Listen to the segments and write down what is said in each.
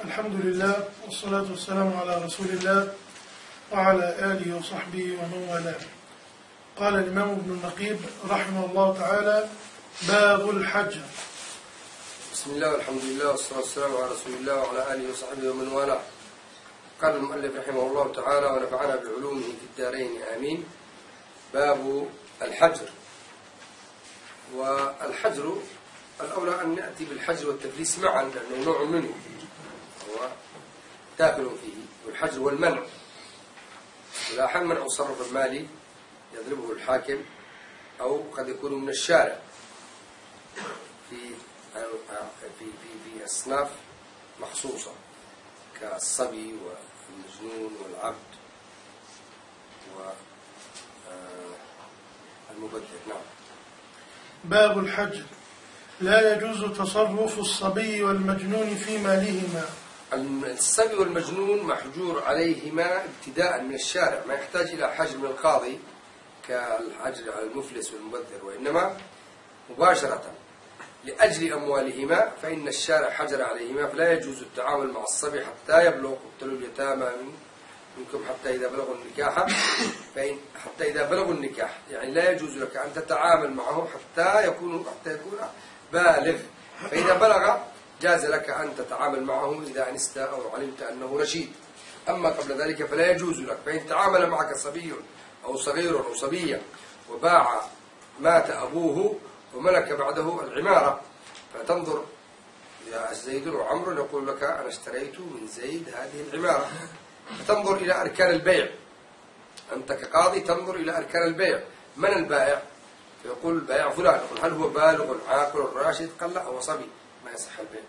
الحمد لله والصلاة والسلام على رسول الله وعلى آله وصحبه ومن والاه. قال الإمام ابن النقيب رحمه الله تعالى: باب الحج. بسم الله والحمد لله والصلاة والسلام على رسول الله وعلى آله وصحبه ومن والاه. قال المؤلف رحمه الله تعالى ونفعنا بعلومه في الدارين آمين. باب الحجر. والحجر الأولى أن نأتي بالحجر والتفليس معا لأنه نوع منه هو داخل فيه، والحجر والمنع. والأحيان منع التصرف المالي يضربه الحاكم أو قد يكون من الشارع في أصناف مخصوصة كالصبي والمجنون والعبد والمبذر. نعم. باب الحجر. لا يجوز تصرف الصبي والمجنون في مالهما. الصبي والمجنون محجور عليهما ابتداء من الشارع، ما يحتاج إلى حجر من القاضي كالحجر على المفلس والمبذر، وإنما مباشرة لأجل أموالهما فإن الشارع حجر عليهما، فلا يجوز التعامل مع الصبي حتى يبلغ. ابتلوا اليتامى منكم حتى إذا بلغوا النكاح، حتى إذا بلغوا النكاح، يعني لا يجوز لك أن تتعامل معه حتى يكون بالغ. فإذا بلغ جاز لك أن تتعامل معه إذا أنست أو علمت أنه رشيد. أما قبل ذلك فلا يجوز لك. فإن تعامل معك صبي أو صغير أو صبية وباع، مات أبوه وملك بعده العمارة، فتنظر إلى زيد وعمر يقول لك أنا اشتريت من زيد هذه العمارة، فتنظر إلى أركان البيع. أنت كقاضي تنظر إلى أركان البيع. من البائع؟ فيقول البائع فلان. يقول هل هو بالغ عاقل راشد؟ قال لا، هو صبي، ما يصح البيع،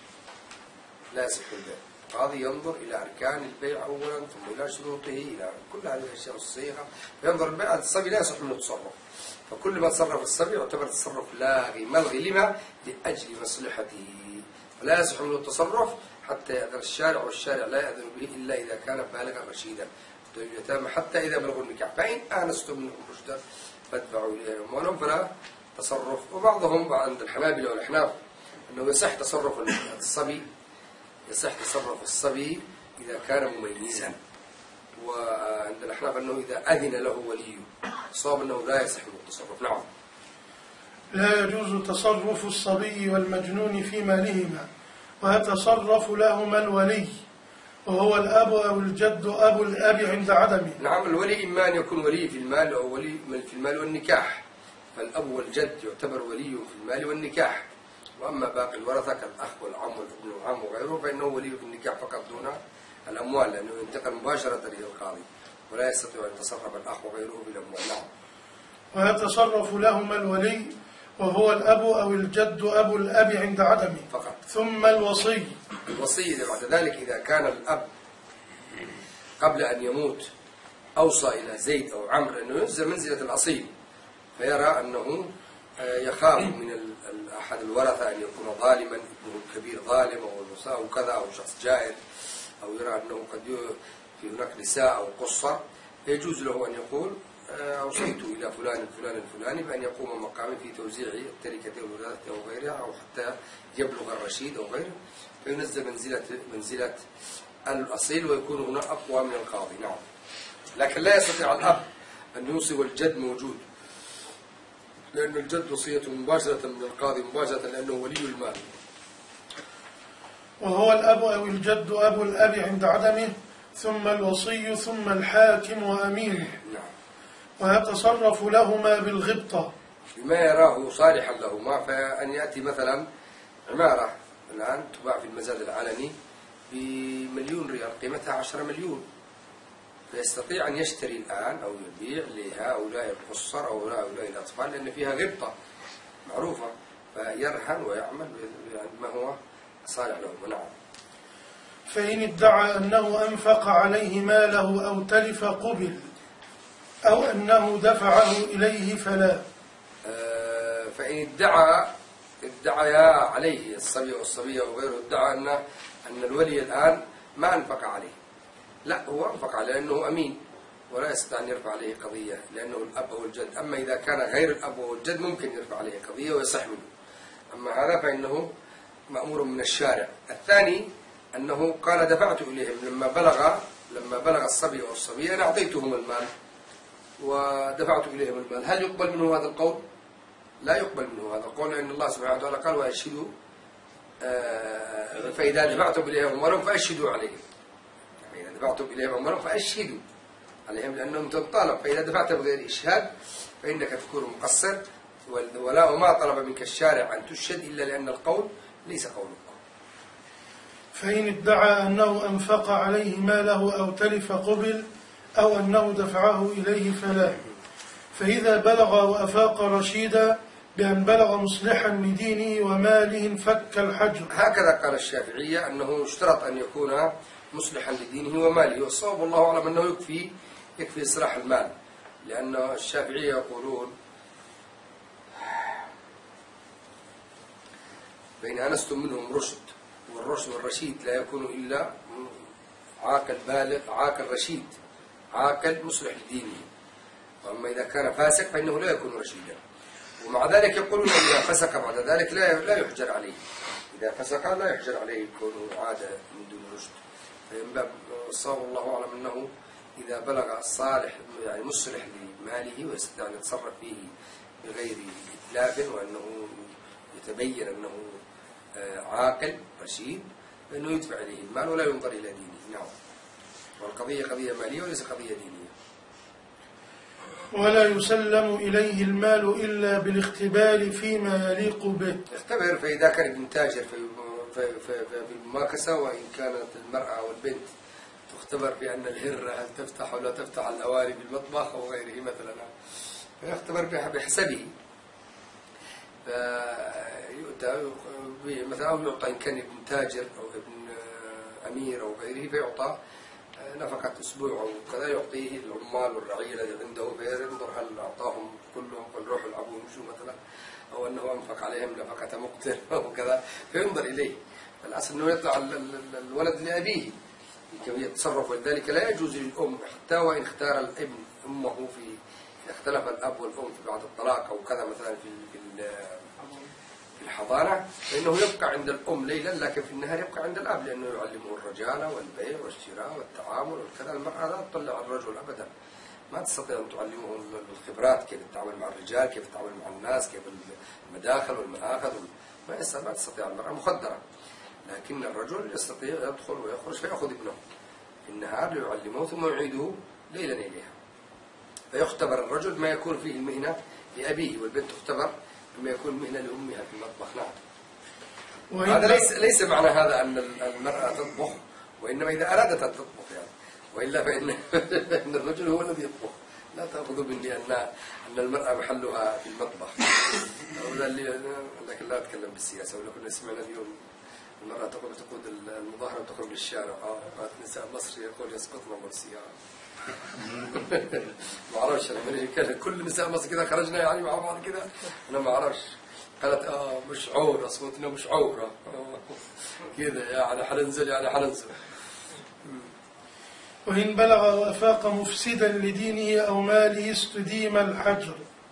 لا يصح البيع. القاضي ينظر إلى أركان البيع أولا، ثم إلى شروطه، إلى كل هذه الأشياء الصيغة، فينظر البيع. الصبي لا يصح منه التصرف، فكل ما تصرف الصبي يعتبر تصرف لاغي ملغي. لما؟ لأجل مصلحته، ولا يصح منه التصرف حتى يأذن الشارع، والشارع لا يأذن به إلا إذا كان بالغا رشيدا. اليتامى حتى إذا بلغوا النكاح، فإن آنستم منهم رشدا فادفعوا إليهم أموالهم فلا تصرف. وبعضهم عند الحنابلة والأحناف أنه يصح تصرف الصبي، يصح تصرف الصبي إذا كان مميزا. وعند الأحناف أنه إذا أذن له وليه، صاب أنه لا يصح منه التصرف. نعم. لا يجوز تصرف الصبي والمجنون في مالهما، ويتصرف لهما الولي، وهو الأب أو الجد أبو الأب عند عدمه. نعم. الولي إما أن يكون ولي في المال أو ولي في المال والنكاح، فالأب والجد يعتبر ولي في المال والنكاح. وأما باقي الورثة كالأخ والعم والابن والعم وغيره فإنه ولي في النكاح فقط دون الأموال، لأنه ينتقل مباشرة إلى القاضي، ولا يستطيع أن يتصرف الأخ وغيره بالأموال. نعم. ويتصرف لهما الولي، وهو الأب أو الجد أبو الأب عند عدمه فقط. ثم الوصي. الوصي بعد ذلك إذا كان الأب قبل أن يموت أوصى إلى زيد أو عمرو أنه ينزل منزلة الأصيل، فيرى أنه يخاف من أحد الورثة أن يكون ظالما، ابنه الكبير ظالم أو كذا، أو شخص جائر، أو يرى أنه قد في هناك نساء أو قصة، فيجوز له أن يقول أوصيت إلى فلان الفلاني الفلاني بأن يقوم مقامي في توزيع التركة والوراثة أو غيرها، أو حتى يبلغ الرشيد أو غيره، فينزل منزلة الأصيل ويكون هنا أقوى من القاضي. نعم. لكن لا يستطيع الأب أن يوصي والجد موجود، لأن الجد وصية مباشرة من القاضي مباشرة، لأنه ولي المال. وهو الأب أو الجد أبو الأب عند عدمه ثم الوصي ثم الحاكم وأمينه. نعم. ويتصرف لهما بالغبطة بما يراه صالحا لهما، فأن يأتي مثلا عمارة الآن تباع في المزاد العلني ب1,000,000 ريال، قيمتها 10 مليون، فيستطيع أن يشتري الآن أو يبيع لهؤلاء القصر أو هؤلاء الأطفال، لأن فيها غبطة معروفة، فيرهن ويعمل ما هو صالح لهم. نعم. فإن ادعى أنه أنفق عليه ماله أو تلف قبل، أو أنه دفعه إليه فلا. فإن ادعى عليه الصبي والصبية وغيره، ادعى أن الولي الآن ما أنفق عليه، لا، هو أنفق عليه لأنه أمين ولا يستطيع أن يرفع عليه قضية لأنه الأب أو الجد. أما إذا كان غير الأب أو الجد ممكن يرفع عليه قضية ويصح منه، أما هذا فإنه مأمور من الشارع. الثاني أنه قال دفعت إليهم لما بلغ الصبي أو الصبية أنا أعطيتهم المال ودفعت إليهم المال. هل يقبل منه هذا القول؟ لا يقبل منه هذا القول، لأن الله سبحانه وتعالى قال وأشهدوا فإذا دفعتم إليهم أموالهم فأشهدوا عليهم. فإذا دفعتم إليهم أموالهم فأشهدوا عليهم لأنهم تنطالب، فإذا دفعت بغير إشهاد فإنك تكون مقصر، وما طلب منك الشارع أن تشهد إلا لأن القول ليس قولك. فإن ادعى أنه أنفق عليه ماله أو تلف قبل أو أنه دفعه إليه فلا. فإذا بلغ وأفاق رشيدا بأن بلغ مصلحا لدينه وماله انفك الحجر. هكذا قال الشافعية أنه يشترط أن يكون مصلحا لدينه وماله، والصواب والله أعلم أنه يكفي إصلاح المال، لأن الشافعية يقولون فإن آنستم منهم رشد، والرشد والرشيد لا يكون إلا عاقل بالغ عاقل رشيد عاقل مصلح لدينه، وأما إذا كان فاسق فإنه لا يكون رشيدا. ومع ذلك يقولون إذا فسق بعد ذلك لا يحجر عليه، إذا فسق لا يحجر عليه يكون عادة من دون رشد. فمن باب الصواب والله أعلم أنه إذا بلغ الصالح يعني مصلح لماله ويستطيع أن يتصرف فيه بغير إتلاف، وأنه يتبين أنه عاقل رشيد، فإنه يدفع إليه المال ولا ينظر إلى دينه. نعم، والقضية قضية مالية وليس قضية دينية. ولا يسلم إليه المال إلا بالاختبار فيما يليق به. اختبر، فإذا كان ابن تاجر في المماكسة، وإن كانت المرأة والبنت تختبر بأن الهرة هل تفتح ولا تفتح الأواني بالمطبخ أو غيره مثلا، فيختبر بحسبه، فيؤتى مثلا أو يعطى إن كان ابن تاجر أو ابن أمير أو غيره فيعطى نفقة أسبوع أو كذا، يعطيه العمال والرعية الذي عنده فينظر هل أعطاهم كلهم فليروحوا يلعبوا ويمشوا مثلا، أو أنه أنفق عليهم نفقة مقتل أو كذا، فينظر إليه. الأصل أنه يطلع الولد لأبيه كيف يتصرف، ولذلك لا يجوز للأم حتى وإن اختار الابن أمه في اختلف الأب والأم في بعض الطلاق أو كذا مثلا في الحضانة، فإنه يبقى عند الأم ليلا، لكن في النهار يبقى عند الأب، لأنه يعلمه الرجالة والبيع والشراء والتعامل والكذا. المرأة لا تطلع على الرجل أبدا، ما تستطيع أن تعلمه الخبرات، كيف التعامل مع الرجال، كيف التعامل مع الناس، كيف المداخل والمآخذ، ما تستطيع المرأة مخدرة، لكن الرجل يستطيع يدخل ويخرج فيأخذ ابنه في النهار ليعلمه ثم يعيده ليلا إليها. فيختبر الرجل ما يكون فيه المهنة لأبيه، والبنت تختبر بما يكون مهنة لأمها في المطبخ. نعم، هذا ليس معنى هذا أن المرأة تطبخ، وإنما إذا أرادت أن تطبخ يعني، وإلا فإن الرجل هو الذي يطبخ. لا تأخذوا مني أن المرأة محلها في المطبخ، لكن لا أتكلم بالسياسة. ولا كنا سمعنا اليوم المرأة تقود المظاهرة وتخرج للشارع، نساء مصر يقول يسقطن من السيارة. ما أعرفش أنا كل نساء مصر كذا خرجنا يعني مع بعض كذا، أنا ما أعرفش. قالت مش عورة، صوتنا مش عورة كذا يعني حننزل يعني حننزل. وإن بلغ وأفاق مفسدا لدينه أو ماله استديم الحجر.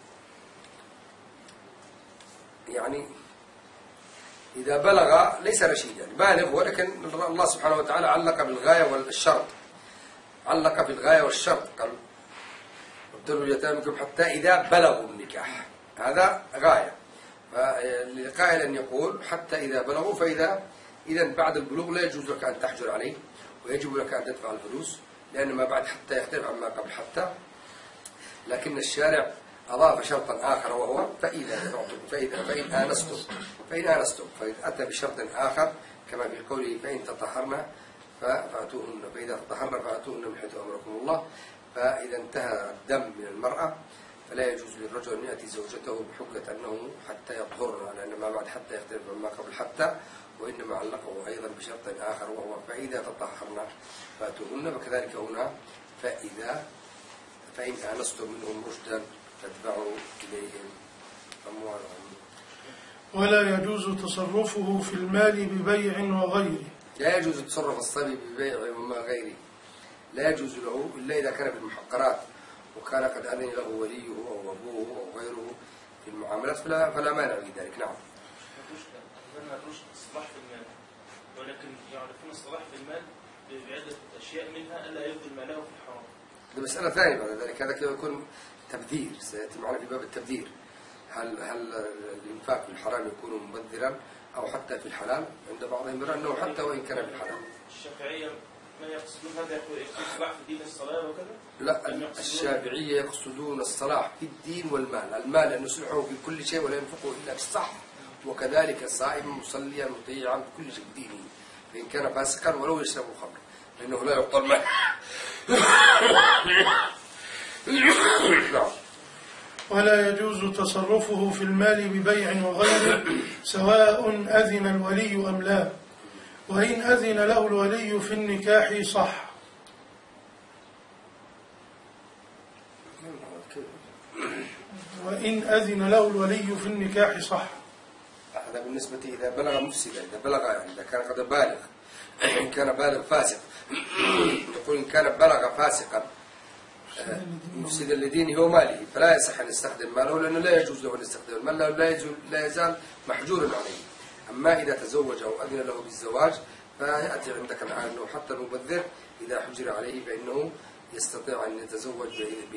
يعني إذا بلغ ليس رشيد يعني بالغ، ولكن الله سبحانه وتعالى علق بالغاية والشرط، علق بالغاية والشرط، قال ابتلوا اليتامى منكم حتى إذا بلغوا النكاح، هذا غاية. فالقائل أن يقول حتى إذا بلغوا، إذا بعد البلوغ لا يجوز لك أن تحجر عليه، ويجب لك أن تدفع الفلوس، لأن ما بعد حتى يختلف عما قبل حتى. لكن الشارع أضاف شرطا آخر وهو فإن آنستم، فإن أتى بشرط آخر كما في قوله فإن تطهرن فأتوهن، فإذا تطهرن فأتوهن من حيث أمركم الله. فإذا انتهى الدم من المرأة فلا يجوز للرجل أن يأتي زوجته بحجة أنه حتى يطهرن، لأن ما بعد حتى يختلف عما قبل حتى، وإنما علقه أيضا بشرط آخر وهو فإذا تطهرن فأتوهن. وكذلك هنا فإن آنستم منهم رشدا فادفعوا إليهم أموالهم. ولا يجوز تصرفه في المال ببيع وغيره، لا يجوز تصرف الصبي ببيع وما غيره، لا يجوز له إلا إذا كان بالمحقرات وكان قد أذن له وليه أو أبوه أو غيره في المعاملات فلا مانع في ذلك. نعم. قلنا الرشد إصلاح في المال، ولكن يعرفون الصلاح بالمال بعدة أشياء منها ألا يبذل ماله في الحرام. هذه مسألة ثانية بعد ذلك، هذا كيف يكون تبذير، سيأتي معنا في باب التبذير. هل الإنفاق في الحرام يكون مبذرا أو حتى في الحلال؟ عند بعضهم يرى أنه حتى وإن كان في الحلال. الشافعية ما يقصدون هذا يقصد الصلاح في دين الصلاة وكذا؟ لا، الشافعية يقصدون الصلاح في الدين والمال. المال أن يصلحه في كل شيء ولا ينفقه إلا في الصح، وكذلك صائما مصليا مطيعا بكل شيء دينه، فإن كان فاسقا ولو يشرب الخمر لأنه لا يعطى المال. ولا يجوز تصرفه في المال ببيع وغيره سواء أذن الولي أم لا، وإن أذن له الولي في النكاح صح. وإن أذن له الولي في النكاح صح. هذا بالنسبة إذا بلغ مفسدا، إذا بلغ يعني إذا كان قد بالغ. إن كان بالغ فاسق، يقول إن كان بلغ فاسقا مفسدا لدينه وماله فلا يصح أن يستخدم ماله، لأنه لا يجوز له أن يستخدم المال، لا يزال محجورا عليه. أما إذا تزوج أو أذن له بالزواج فيأتي عندك الآن أنه حتى المبذر إذا حجر عليه فإنه يستطيع أن يتزوج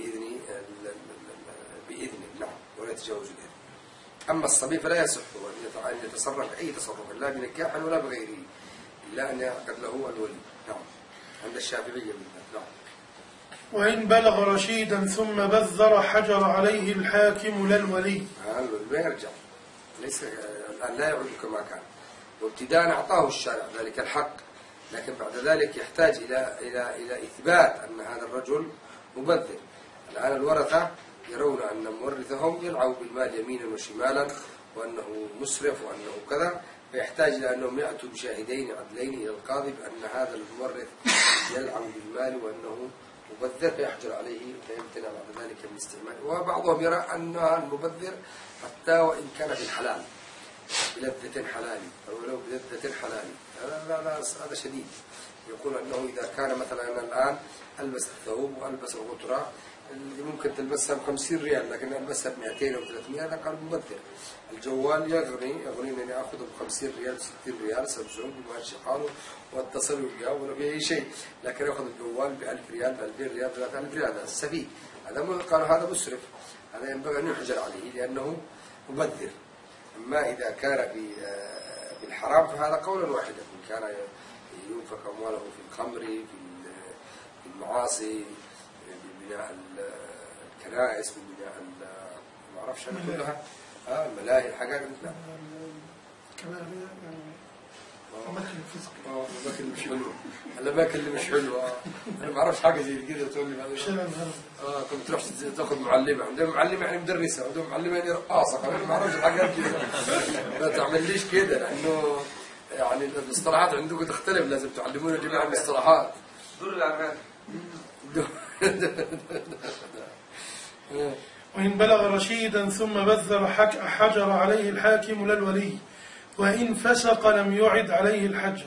بإذنه، نعم، ولا يتجاوز الإذن. أما الصبي فلا يصح أن يتصرف أي تصرف لا بنكاح ولا بغيره إلا أن يعقد له الولي، نعم، عند الشافعية بالذات، نعم. وإن بلغ رشيدا ثم بذر حجر عليه الحاكم لا الولي. ما يرجع، ليس الآن لا يعود كما كان، وابتداء أعطاه الشارع ذلك الحق، لكن بعد ذلك يحتاج إلى إثبات أن هذا الرجل مبذر. الآن الورثة يرون أن مورثهم يلعب بالمال يمينا وشمالا وأنه مسرف وأنه كذا، فيحتاج إلى أنهم يأتوا بشاهدين عدلين إلى القاضي بأن هذا المورث يلعب بالمال وأنه مبذر، فيحجر عليه فيمتنع بعد ذلك من استعماله. وبعضهم يرى أن المبذر حتى وإن كان في الحلال بلذة حلالي أو لو بلذة حلالي، هذا شديد. يقول أنه إذا كان مثلا الآن ألبس الثوب وألبس الغترة اللي ممكن تلبسها ب50 ريال لكن ألبسها ب200 أو 300، هذا قال مبذر. الجوال يغني أنني أخذه ب50 ريال ب60 ريال سامسونج وماشي واتصل وياه ولا في أي شيء، لكن يأخذ الجوال ب1000 ريال ب2000 ريال ب3000 ريال، هذا السفيه، قالوا هذا مسرف، هذا ينبغي أن يحجر عليه لأنه مبذر. أما إذا كان بالحرام فهذا قولا واحدا، إن كان ينفق أمواله في الخمر في المعاصي ببناء الكنائس ببناء ما أعرفش أنا كلها الملاهي الحاجات لا الأماكن مش حلوة، الأماكن اللي مش حلوة أنا ما أعرفش حاجة زي كده تقول لي كنت تروح تاخذ معلمة، عندهم معلمة يعني مدرسة، عندهم معلمة يعني رقاصة، أنا ما أعرفش الحاجات كده، ما تعمليش كده لأنه يعني الاصطلاحات عندكم تختلف، لازم تعلمونا جميع المصطلحات. دور الأعمال. وإن بلغ رشيدا ثم بذر حجر عليه الحاكم لا الولي، وإن فسق لم يعد عليه الحجر.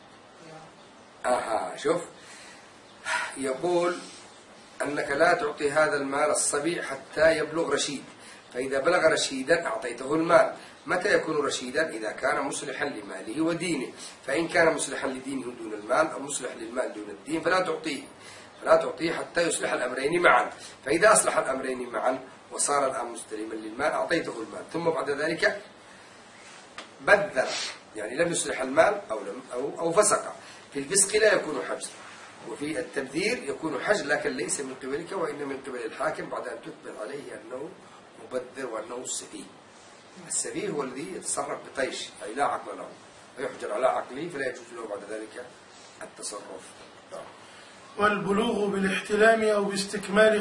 شوف، يقول أنك لا تعطي هذا المال الصبي حتى يبلغ رشيد، فإذا بلغ رشيدا أعطيته المال. متى يكون رشيدا؟ إذا كان مصلحا لماله ودينه، فإن كان مصلحا لدينه دون المال أو مصلح للمال دون الدين فلا تعطيه حتى يصلح الأمرين معا. فإذا أصلح الأمرين معا وصار الآن مستلما للمال أعطيته المال، ثم بعد ذلك بذر، يعني لم يصلح المال أو فسق. في الفسق لا يكون حجر، وفي التبذير يكون حجر لكن ليس من قبلك وإن من قبل الحاكم بعد أن تثبت عليه أنه مبذر وأنه سفيه. السفيه هو الذي يتصرف بطيش أي لا عقل له، ويحجر على عقله فلا يجوز له بعد ذلك التصرف. والبلوغ بالاحتلام أو باستكمال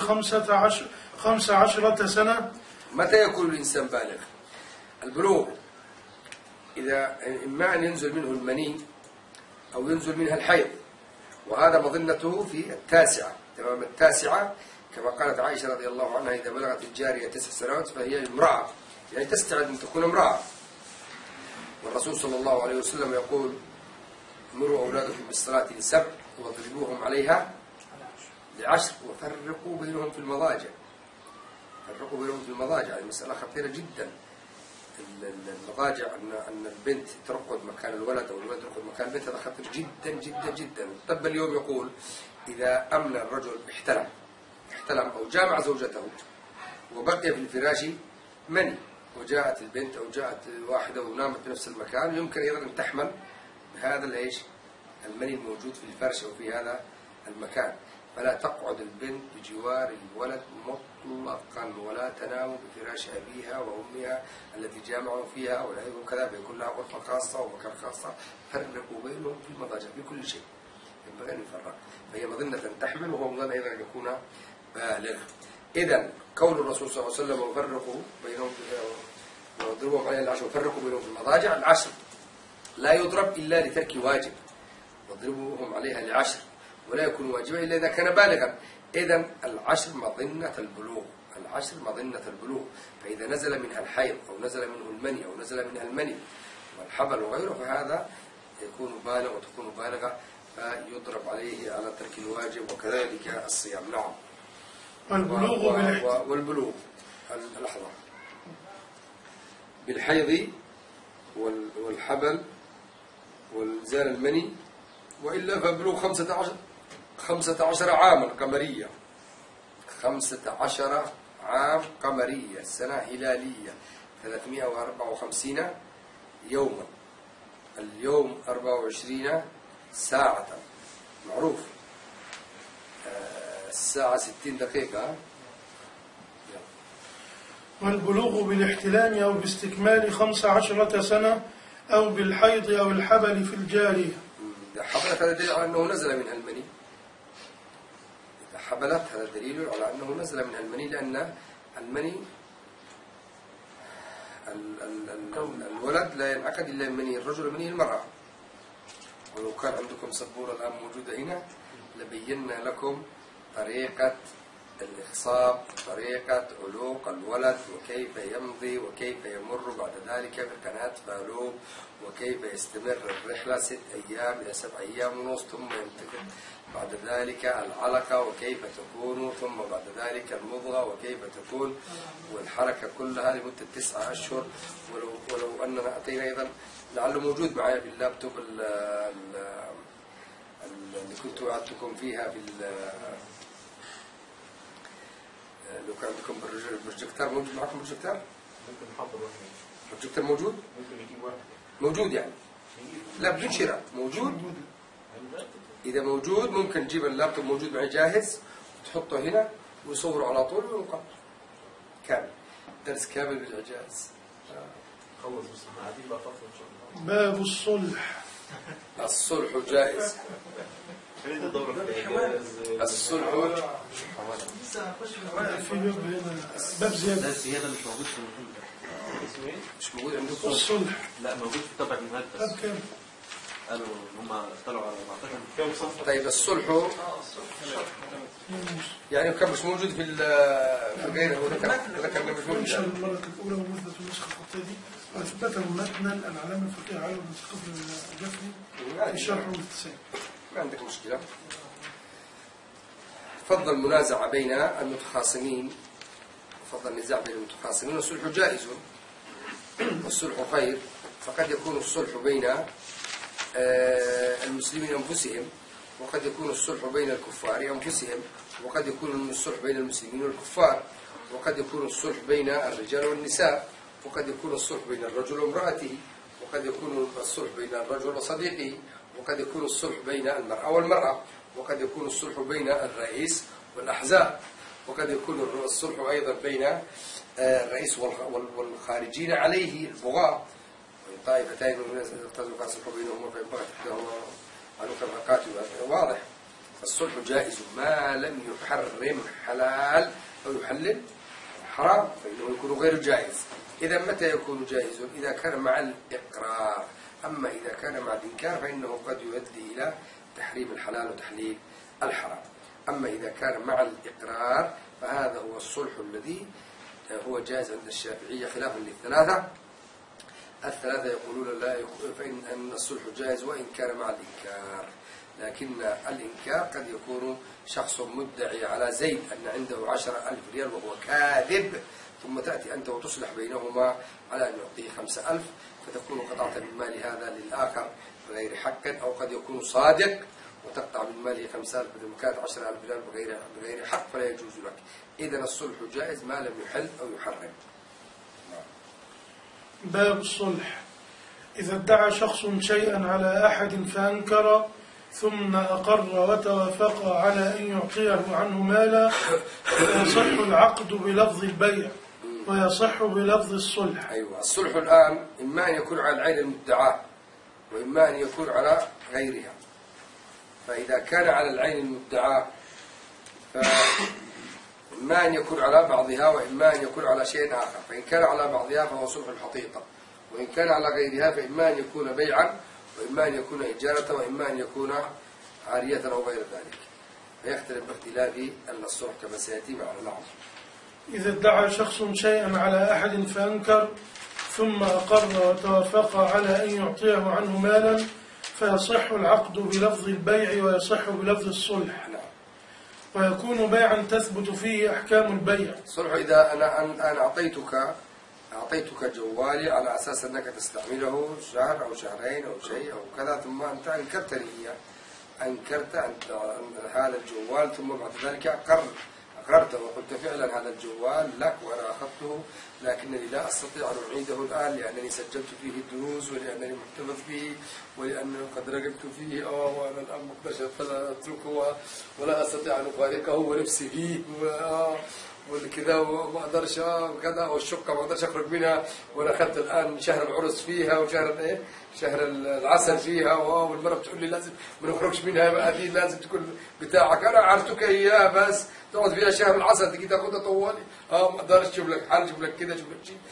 15 سنة. متى يكون الإنسان بالغ؟ البلوغ إذا إما أن ينزل منه المني أو ينزل منها الحيض، وهذا مظنته في 9، تمام 9 كما قالت عائشة رضي الله عنها إذا بلغت الجارية 9 سنوات فهي امرأة، يعني تستعد أن تكون امرأة. والرسول صلى الله عليه وسلم يقول مروا أولادكم بالصلاة ل7 واضربوهم عليها ل10 وفرقوا بينهم في المضاجع. فرقوا بينهم في المضاجع، هذه مسألة خطيرة جدا. المضاجع أن البنت ترقد مكان الولد أو الولد يرقد مكان البنت، هذا خطر جدا جدا جدا. الطب اليوم يقول إذا أمن الرجل احتلم أو جامع زوجته وبقي في الفراش مني، وجاءت البنت أو جاءت واحدة ونامت بنفس المكان، يمكن أيضا أن تحمل هذا الإيش المني الموجود في الفرش أو في هذا المكان. فلا تقعد البنت بجوار الولد مطلقا، ولا تنام بفراش أبيها وأمها التي جامعوا فيها ولا كذا، بيكون لها غرفة خاصة ومكان خاصة. فرقوا بينهم في المضاجع في كل شيء، ينبغي أن يفرق. فهي مظنة تحمل وهو مظنة أيضا أن يكون بالغ. إذا قول الرسول صلى الله عليه وسلم وفرقوا بينهم واضربوهم عليها العشر وفرقوا بينهم في المضاجع، العشر لا يضرب إلا لترك واجب، واضربوهم عليها لعشر، ولا يكون واجبا إلا إذا كان بالغا. إذا العشر مظنة البلوغ، العشر مظنة البلوغ. فإذا نزل منها الحيض أو نزل منه المني أو نزل منها المني والحبل وغيره، فهذا يكون بالغ وتكون بالغة، فيضرب عليه على ترك الواجب، وكذلك الصيام. نعم. والبلوغ اللحظة بالحيض والحبل والزال المني، وإلا فبلوغ 15 عاما قمرية، 15 عام قمرية، سنة هلالية 354 يوما، اليوم 24 ساعة، معروف الساعة 60 دقيقة. والبلوغ بالاحتلام أو باستكمال 15 سنة أو بالحيض أو الحبل في الجارية. إذا حبلت هذا دليل على أنه نزل منها المني، إذا حبلت هذا دليل على أنه نزل منها المني، لأن المني الولد لا ينعقد إلا مني الرجل ومني المرأة. ولو كان عندكم سبورة الآن موجودة هنا لبينا لكم طريقة الإخصاب، طريقة علوق الولد، وكيف يمضي وكيف يمر بعد ذلك بقناة فالوب، وكيف يستمر الرحلة 6 أيام إلى 7 أيام ونص، ثم ينتقل بعد ذلك العلقة وكيف تكون، ثم بعد ذلك المضغة وكيف تكون، والحركة كلها لمدة 9 أشهر. ولو أننا أتينا أيضا، لعله موجود معي في اللابتوب اللي كنت وعدتكم فيها في لو كان عندكم بروجيكتور موجود معكم؟ بروجيكتور ممكن نحضر واحد. بروجيكتور موجود؟ ممكن نجيب واحد. موجود يعني؟ لا بدون شراء، موجود. إذا موجود ممكن نجيب اللابتوب موجود معي جاهز وتحطه هنا ويصوره على طول وينقل كامل، درس كامل بالإعجاز. خلص بس احنا قاعدين بقى فترة إن شاء الله. باب الصلح. الصلح جائز. الصلح في باب زيادة. زيادة مش موجود في المهم. اسمه ايه؟ مش موجود عندكم؟ الصلح. لا موجود في طبع المهد بس. باب كام؟ قالوا هم اطلعوا على 14 كام صفحة. طيب الصلح يعني كان مش موجود في غيره، ذكرنا مش موجود. المرة الأولى ومثبت النسخة الخطية دي، وأثبته متنا العلامة الفقيه على ابن ثقفي الجفري في الشرح والاتساع. ما عندك مشكلة. فضل المنازعة بين المتخاصمين، فضل النزاع بين المتخاصمين، والصلح جائز والصلح خير. فقد يكون الصلح بين المسلمين أنفسهم، وقد يكون الصلح بين الكفار أنفسهم، وقد يكون الصلح بين المسلمين والكفار، وقد يكون الصلح بين الرجال والنساء، وقد يكون الصلح بين الرجل وامرأته، وقد يكون الصلح بين الرجل وصديقه، وقد يكون الصلح بين المرأة والمرأة، وقد يكون الصلح بين الرئيس والأحزاب، وقد يكون الصلح أيضا بين الرئيس والخارجين عليه البغاة، طائفتين من الناس يقتتلوا فاصلحوا بينهما فإن بغت إحداهما على الأخرى فقاتلوا. واضح. الصلح جائز ما لم يحرم حلال أو يحلل حرام، فإنه يكون غير جائز. إذا متى يكون جائز؟ إذا كان مع الإقرار. أما إذا كان مع الإنكار فإنه قد يؤدي إلى تحريم الحلال وتحليل الحرام. أما إذا كان مع الإقرار فهذا هو الصلح الذي هو جائز عند الشافعية خلافا للثلاثة. الثلاثة يقولون لا، فإن الصلح جائز وإن كان مع الإنكار. لكن الإنكار قد يكون شخص مدعي على زيد أن عنده 10,000 ريال وهو كاذب، ثم تأتي أنت وتصلح بينهما على أن يعطيه 5000، فتكون قطعت من مال هذا للآخر بغير حق، أو قد يكون صادق وتقطع من ماله 5000 بدل ما كانت 10,000 ريال بغير حق، فلا يجوز لك. إذن الصلح جائز ما لم يحل أو يحرم. باب الصلح. إذا ادعى شخص شيئا على أحد فأنكر ثم أقر وتوافق على أن يعطيه عنه مالا، فيصح العقد بلفظ البيع ويصح بلفظ الصلح. أيوة، الصلح الآن إما أن يكون على العين المدعاة وإما أن يكون على غيرها. فإذا كان على العين المدعاة فإما أن يكون على بعضها وإما أن يكون على شيء آخر. فإن كان على بعضها فهو صلح الحقيقة، وإن كان على غيرها فإما أن يكون بيعا وإما أن يكون إجارة وإما أن يكون عارية أو غير ذلك، فيختلف باختلاف الصلح كما سيأتي معنا. نعم. إذا ادعى شخص شيئا على أحد فأنكر ثم أقر وتوافق على أن يعطيه عنه مالا، فيصح العقد بلفظ البيع ويصح بلفظ الصلح. نعم. ويكون بيعا تثبت فيه أحكام البيع. الصلح إذا أنا أعطيتك جوالي على أساس أنك تستعمله شهر أو شهرين أو شيء أو كذا، ثم أنت أنكرت لي إياه، أنكرت أنت هذا الجوال، ثم بعد ذلك أقررت وقلت فعلا هذا الجوال لك وأنا أخذته، لكنني لا أستطيع أن أعيده الآن لأنني سجلت فيه الدروس ولأنني محتفظ به ولأنه قد رغبت فيه وأنا الآن مقتشف فلا أتركه ولا أستطيع أن أفارقه ونفسي فيه وكذا وما أقدرش وكذا، والشقة ما أقدرش أخرج منها، وأنا أخذت الآن شهر العرس فيها وشهر شهر العسل فيها، والمرأة بتقول لي لازم ما نخرجش منها، هذه لازم تكون بتاعك، أنا عرفتك إياها بس تقعد فيها شهر العسل تيجي تاخذها طوالي، ما أقدرش أجيب لك حل، أجيب لك كذا، أجيب لك شيء.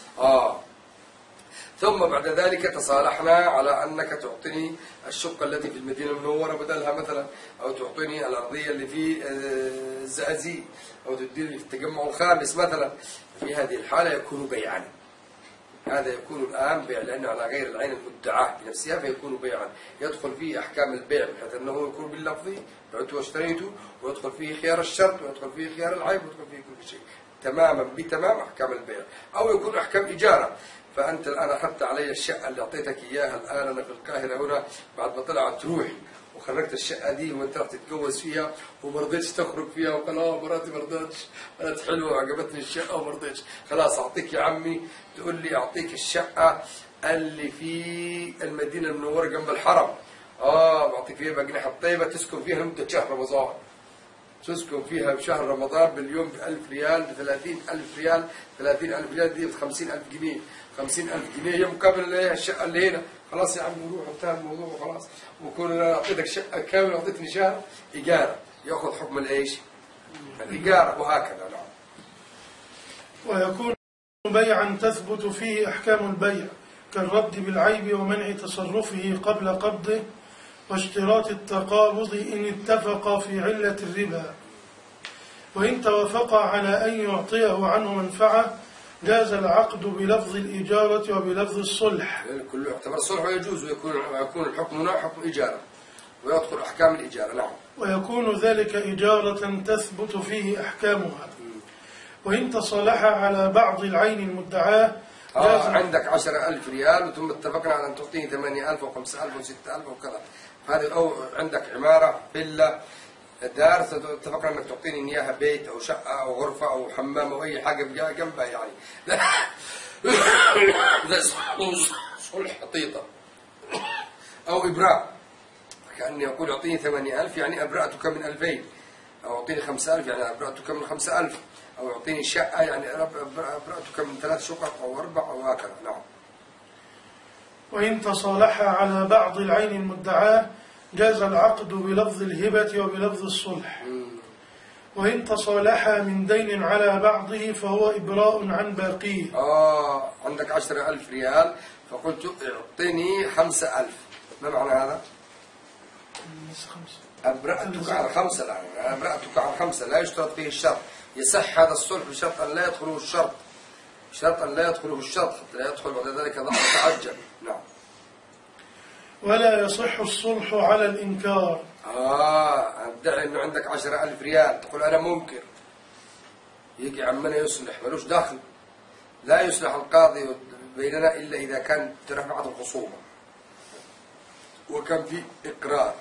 ثم بعد ذلك تصالحنا على أنك تعطيني الشقة التي في المدينة المنورة بدلها مثلا، أو تعطيني الأرضية اللي في الزقازيق، أو تديني في التجمع الخامس مثلا. في هذه الحالة يكون بيعا، هذا يكون الآن بيع لأنه على غير العين المدعاة بنفسها، فيكون بيعا يدخل فيه أحكام البيع بحيث أنه يكون باللفظ بعت واشتريته، ويدخل فيه خيار الشرط ويدخل فيه خيار العيب ويدخل فيه كل شيء تماما بتمام أحكام البيع. أو يكون أحكام إجارة، فأنت الآن أخذت علي الشقة اللي أعطيتك إياها الآن أنا في القاهرة هنا، بعد ما طلعت روحي وخرجت الشقة دي وأنت رحت تتجوز فيها وما رضيتش تخرج فيها، وقال مراتي ما رضتش، قالت حلوة وعجبتني الشقة وما رضيتش، خلاص أعطيك يا عمي، تقول لي أعطيك الشقة اللي في المدينة المنورة جنب الحرم، بعطيك فيها بجنيح الطيبة تسكن فيها لمدة شهر رمضان، تسكن فيها بشهر رمضان باليوم ب1000 ريال، ب30,000 ريال، 30,000 ريال دي ب50,000 جنيه، 50,000 جنيه هي مقابل الشقة اللي هنا. خلاص يا عم نروح انتهى الموضوع وخلاص، وكون انا اعطيتك شقة كاملة واعطيتني شهر إيجار يأخذ حكم الإيش؟ الإيجار، وهكذا. نعم. ويكون بيعا تثبت فيه أحكام البيع كالرد بالعيب ومنع تصرفه قبل قبضه واشتراط التقابض إن اتفقا في علة الربا، وإن توافقا على أن يعطيه عنه منفعة جاز العقد بلفظ الإجارة وبلفظ الصلح. كله يعتبر صلح ويجوز، ويكون الحكم هنا حكم إجارة ويدخل أحكام الإجارة. نعم. ويكون ذلك إجارة تثبت فيه أحكامها. وإن تصالح على بعض العين المدعاة عندك 10,000 ريال ثم اتفقنا على أن تعطيني 8,000 أو 5,000 أو 6,000 أو كذا، هذه أو عندك عمارة فيلا دار اتفقنا أنك تعطيني إياها بيت أو شقة أو غرفة أو حمام أو أي حاجة جنبها يعني. لا صلح حطيطة أو إبراء، كأني أقول أعطيني 8,000 يعني أبرأتك من 2,000، أو أعطيني 5,000 يعني أبرأتك من 5,000، أو أعطيني شقة يعني أبرأتك من 3 شقق أو 4 أو هكذا. نعم. وإن تصالح على بعض العين المدعاة جاز العقد بلفظ الهبة وبلفظ الصلح. وإن تصالحا من دين على بعضه فهو إبراء عن باقيه. عندك 10,000 ريال فقلت اعطيني 5,000، ما معنى هذا؟ أبرأتك عن 5 الآن، أبرأتك عن 5 لا يشترط فيه الشرط، يصح هذا الصلح بشرط أن لا يدخله الشرط، شرط أن لا يدخله الشرط حتى لا يدخل بعد ذلك ضعف تعجل. نعم. ولا يصح الصلح على الإنكار. ادعي إنه عندك 10,000 ريال تقول أنا منكر، يجي عمنا يصلح ملوش دخل، لا يصلح القاضي بيننا إلا إذا كان رفعت الخصومة وكان في إقرار.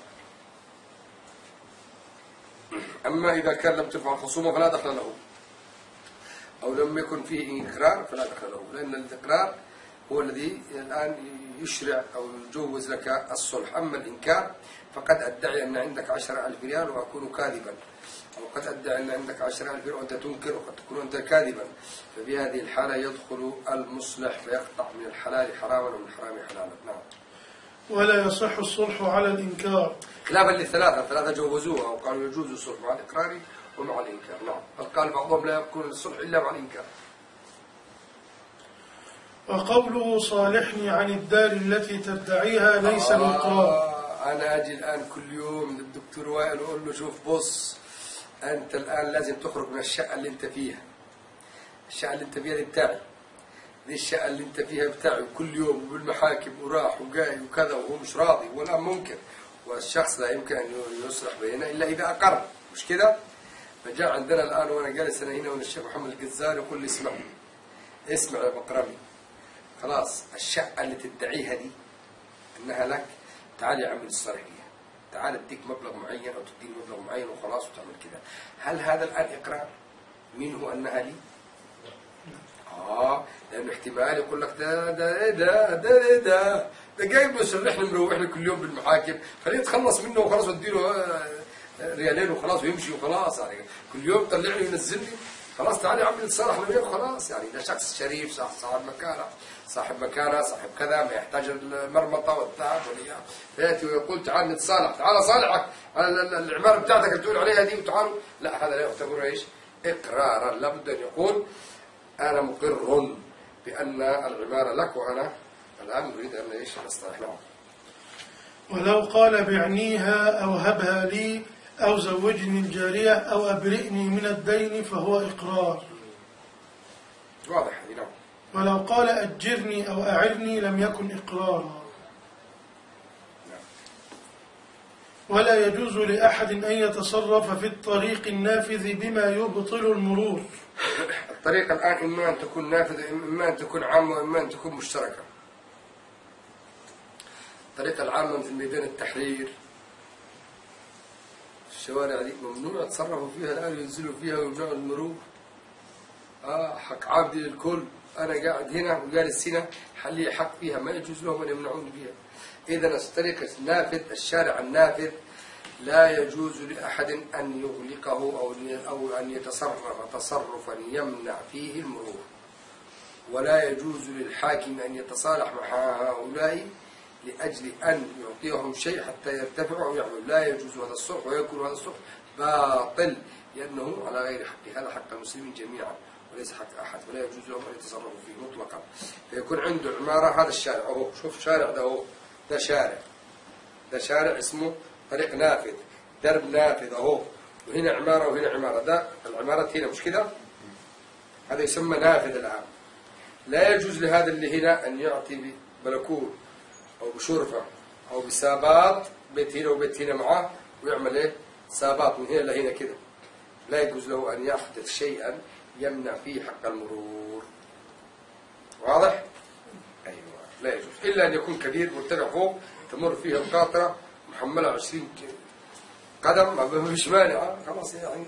أما إذا كان لم ترفع الخصومة فلا دخل له، أو لم يكن فيه إقرار فلا دخل له، لأن الإقرار هو الذي الآن يشرع أو يجوز لك الصلح. أما الإنكار فقد أدعي أن عندك 10,000 ريال وأكون كاذبا، أو قد أدعي أن عندك 10,000 ريال وأنت تنكر وقد تكون أنت كاذبا، ففي هذه الحالة يدخل المصلح فيقطع من الحلال حراما ومن الحرام حلالا. نعم. ولا يصح الصلح على الإنكار خلافا الثلاثة جوزوها وقالوا يجوز الصلح مع الإقرار ومع الإنكار. نعم. بل قال بعضهم لا يكون الصلح إلا مع الإنكار. وقوله صالحني عن الدار التي تدعيها ليس الإقرار. أنا أجي الآن كل يوم للدكتور وائل وأقول له شوف بص، أنت الآن لازم تخرج من الشقة اللي أنت فيها. الشقة اللي أنت فيها دي بتاعي، دي الشقة اللي أنت فيها بتاعي، وكل يوم بالمحاكم وراح وجاي وكذا وهو مش راضي والآن ممكن، والشخص لا يمكن أن يصلح بيننا إلا إذا أقر، مش كده؟ فجاء عندنا الآن وأنا جالس أنا هنا والشيخ محمد الجزار يقول لي اسمع يا بقرمي، خلاص الشقة اللي تدعيها دي إنها لك، تعال يا عم الصالح فيها، تعال اديك مبلغ معين أو تديني مبلغ معين وخلاص وتعمل كده. هل هذا الآن إقرار منه أنها لي؟ لأنه احتمال يقول لك ده جايب له سرحنا مروحنا كل يوم بالمحاكم، خليه يتخلص منه وخلاص واديله ريالين وخلاص ويمشي وخلاص، يعني كل يوم طلعني وينزلني، خلاص تعال يا عم نتصالح انا وياك خلاص. يعني ده شخص شريف، صاحب مكانه، صاحب كذا، ما يحتاج المرمطه والتعب والإياه، فياتي ويقول تعال نتصالح، تعال صالحك على العماره بتاعتك اللي تقول عليها دي وتعالوا، لا هذا لا يعتبر ايش؟ اقرارا. لابد ان يقول انا مقر بان العماره لك وانا الان اريد ان ايش؟ نصطلح. نعم. ولو قال بعنيها أو هبها لي أو زوجني الجارية أو أبرئني من الدين فهو إقرار. واضح. نعم. ولو قال أجرني أو أعرني لم يكن إقرارا. ولا يجوز لأحد أن يتصرف في الطريق النافذ بما يبطل المرور. الطريق الآن إما أن تكون نافذة، إما أن تكون عامة، وإما أن تكون مشتركة. الطريقة العامة مثل ميدان التحرير، الشوارع دي ممنوع يتصرفوا فيها الآن، ينزلوا فيها ويمنعوا المرور. حق عابدي للكل، أنا قاعد هنا وجالس هنا، حلي حق فيها، ما يجوز لهم أن يمنعوني فيها. إذا الطريق النافذ، الشارع النافذ لا يجوز لأحد أن يغلقه أو أن يتصرف تصرفا يمنع فيه المرور، ولا يجوز للحاكم أن يتصالح مع هؤلاء لأجل أن يعطيهم شيء حتى يرتفعوا أو يعملوا. لا يجوز هذا الصلح، ويكون هذا الصلح باطل لأنه على غير حق. هذا حق المسلمين جميعا وليس حق أحد، ولا يجوز لهم أن يتصرفوا فيه مطلقا. فيكون عنده عمارة، هذا الشارع أهو، شوف الشارع ده أهو، ده شارع اسمه طريق نافذ، درب نافذ أهو، وهنا عمارة وهنا عمارة، ده العمارة هنا مش كده؟ هذا يسمى نافذ الآن. لا يجوز لهذا اللي هنا أن يعطي بلكون أو بشرفة أو بسابات، بيت هنا وبيت هنا معه، ويعمل إيه؟ سابات من هنا لهنا كده. لا يجوز له أن يحدث شيئا يمنع فيه حق المرور. واضح؟ أيوة. لا يجوز إلا أن يكون كبير مرتفع فوق تمر فيها القاطرة محملة 20 قدم، ما فيش مانع، خلاص يعني.